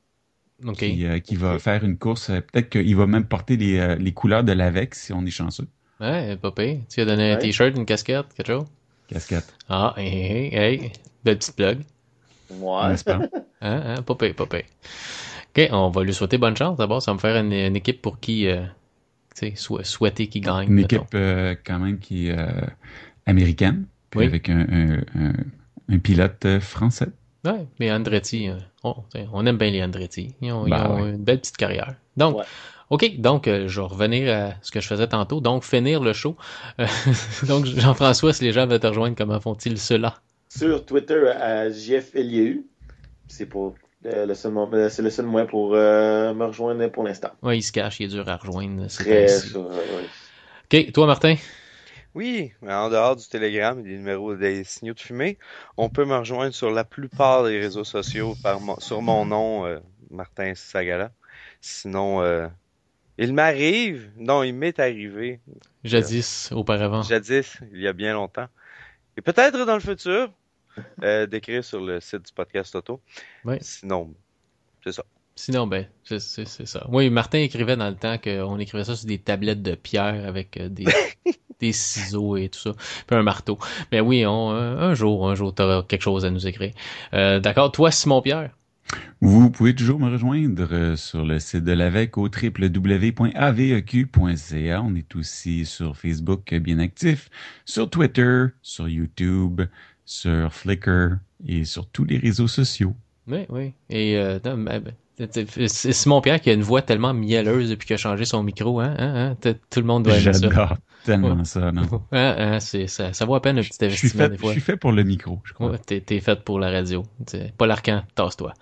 Speaker 1: OK.
Speaker 4: qui, euh, qui
Speaker 3: Ok.
Speaker 4: va faire une course. euh, Peut-être qu'il va même porter les, euh, les couleurs de l'Avec si on est chanceux.
Speaker 1: Ouais, pas pire. Tu as donné un
Speaker 3: Ouais.
Speaker 1: t-shirt, une casquette, quelque chose?
Speaker 4: Casquette,
Speaker 1: Ah, hey, hey, hey. Belle petite plug.
Speaker 3: Ouais.
Speaker 4: n'est-ce pas?
Speaker 1: Hein, hein, pas pire, pas pire. OK, on va lui souhaiter bonne chance d'abord. Ça va me faire une, une équipe pour qui, euh, tu sais, sou- souhaiter qu'il gagne.
Speaker 4: Une
Speaker 1: mettons.
Speaker 4: équipe euh, quand même qui est euh, américaine, puis
Speaker 1: Oui.
Speaker 4: avec un, un, un, un pilote euh, français.
Speaker 1: Ouais, mais Andretti, euh, on, t'sais, on aime bien les Andretti. Ils ont, ils
Speaker 4: Bah
Speaker 1: ont
Speaker 4: ouais.
Speaker 1: une belle petite carrière. Donc,
Speaker 3: Ouais.
Speaker 1: OK, donc euh, je vais revenir à ce que je faisais tantôt, donc finir le show. Euh, donc, Jean-François, si les gens veulent te rejoindre, comment font-ils cela?
Speaker 3: Sur Twitter à J F L I U. C'est pour euh, le seul mo- euh, c'est le seul moyen pour euh, me rejoindre pour l'instant.
Speaker 1: Ouais, il se cache, il est dur à rejoindre. C'est
Speaker 3: Très
Speaker 1: ainsi.
Speaker 3: sur, euh, ouais.
Speaker 1: OK, toi, Martin?
Speaker 2: Oui, mais en dehors du Telegram et des numéros des signaux de fumée, on peut me rejoindre sur la plupart des réseaux sociaux par mon- sur mon nom, euh, Martin Sagala. Sinon, euh, il m'arrive, non, il m'est arrivé,
Speaker 1: Jadis, auparavant.
Speaker 2: jadis, il y a bien longtemps, et peut-être dans le futur, euh, d'écrire sur le site du podcast Auto.
Speaker 1: Ouais.
Speaker 2: Sinon, c'est ça.
Speaker 1: Sinon, ben, c'est, c'est, c'est ça. Oui, Martin écrivait dans le temps qu'on écrivait ça sur des tablettes de pierre avec euh, des, des ciseaux et tout ça, puis un marteau. Mais oui, on, un, un jour, un jour, t'auras quelque chose à nous écrire. Euh, d'accord. Toi, Simon-Pierre?
Speaker 4: Vous pouvez toujours me rejoindre euh, sur le site de l'Avec au w w w point a v e q point c a. On est aussi sur Facebook, euh, bien actif, sur Twitter, sur YouTube, sur Flickr et sur tous les réseaux sociaux.
Speaker 1: Oui, oui. Et euh, non, ben, ben, c'est- c'est c'est Simon-Pierre qui a une voix tellement mielleuse depuis qu'il a changé son micro. Hein, hein, hein? T- Tout le monde doit aimer ça.
Speaker 4: J'adore tellement
Speaker 1: Ouais.
Speaker 4: ça, non?
Speaker 1: Hein, hein, c'est, ça, ça vaut à peine un petit
Speaker 4: Je suis
Speaker 1: investissement
Speaker 4: fait,
Speaker 1: des
Speaker 4: je
Speaker 1: fois.
Speaker 4: suis fait pour le micro, je crois.
Speaker 1: Ouais, t'es, t'es faite pour la radio. T'sais, Paul Arcand, tasse-toi.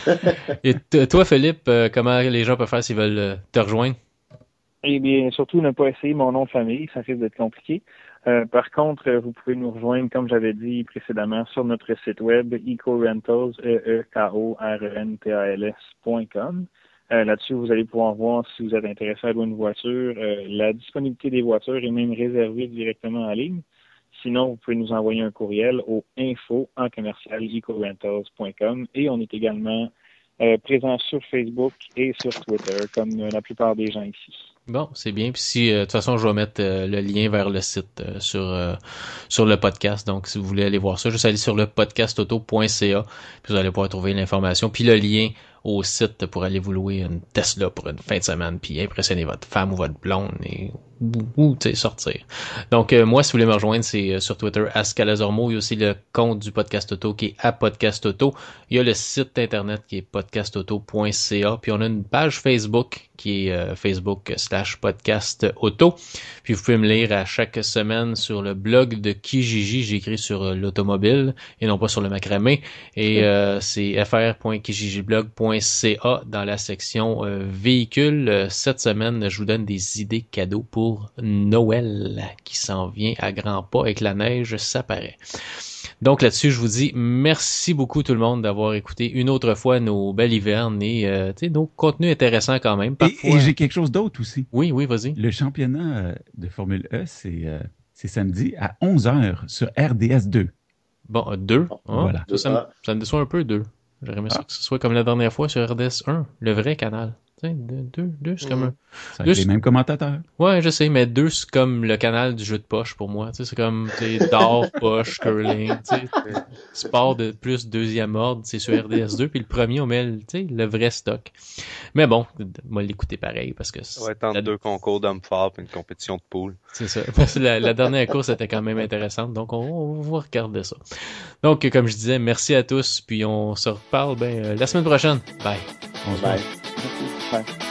Speaker 1: Et t- toi, Philippe, euh, comment les gens peuvent faire s'ils veulent euh, te rejoindre?
Speaker 5: Eh bien, surtout ne pas essayer mon nom de famille, ça risque d'être compliqué. Euh, par contre, euh, vous pouvez nous rejoindre, comme j'avais dit précédemment, sur notre site web ecorentals, e e k o r e n t a l s point com. Euh, là-dessus, vous allez pouvoir voir si vous êtes intéressé à louer une voiture, euh, la disponibilité des voitures est même réservée directement en ligne. Sinon, vous pouvez nous envoyer un courriel au info en commercial ecorentals point com et on est également euh, présent sur Facebook et sur Twitter, comme euh, la plupart des gens ici.
Speaker 1: Bon, c'est bien. Puis si, euh, de toute façon, je vais mettre euh, le lien vers le site euh, sur euh, sur le podcast. Donc, si vous voulez aller voir ça, juste aller sur le podcast auto point c a. Puis vous allez pouvoir trouver l'information. Puis le lien au site pour aller vous louer une Tesla pour une fin de semaine. Puis impressionner votre femme ou votre blonde et ou, ou tu sais, sortir. Donc, euh, moi, si vous voulez me rejoindre, c'est euh, sur Twitter, Ascalazormo. Il y a aussi le compte du Podcast Auto qui est à Podcast Auto. Il y a le site internet qui est podcast auto point c a. Puis on a une page Facebook qui est euh, Facebook slash podcast auto. Puis vous pouvez me lire à chaque semaine sur le blog de Kijiji. J'écris sur euh, l'automobile et non pas sur le macramé. Et euh, c'est f r point kijijiblog point c a dans la section euh, véhicules. Euh, cette semaine, je vous donne des idées cadeaux pour Noël qui s'en vient à grands pas avec la neige, ça paraît. Donc là-dessus, je vous dis merci beaucoup tout le monde d'avoir écouté une autre fois nos belles hivernes et euh, tu sais, nos contenus intéressants quand même.
Speaker 4: Parfois... Et, et j'ai quelque chose d'autre aussi.
Speaker 1: Oui, oui, vas-y.
Speaker 4: Le championnat de Formule E, c'est, euh, c'est samedi à onze heures sur R D S deux.
Speaker 1: Bon, deux. Oh,
Speaker 4: voilà.
Speaker 1: Ça, ça, me, ça me déçoit un peu, deux. J'aurais aimé ah. ça que ce soit comme la dernière fois sur R D S un, le vrai canal. Deux, deux, deux, c'est comme un...
Speaker 4: C'est avec les mêmes commentateurs.
Speaker 1: Ouais, je sais, mais deux, c'est comme le canal du jeu de poche pour moi. Tu sais, c'est comme, tu sais, d'or, poche, curling, tu sais. Sport de plus deuxième ordre, c'est sur R D S deux, puis le premier, on met, tu sais, le vrai stock. Mais bon, moi, l'écouter pareil, parce que...
Speaker 2: Ça va être entre la... deux concours d'hommes forts et une compétition de poule.
Speaker 1: C'est ça. Parce que la, la dernière course était quand même intéressante, donc on, on va regarder ça. Donc, comme je disais, merci à tous, puis on se reparle, ben, euh, la semaine prochaine. Bye.
Speaker 3: On se Bye.
Speaker 5: Bye.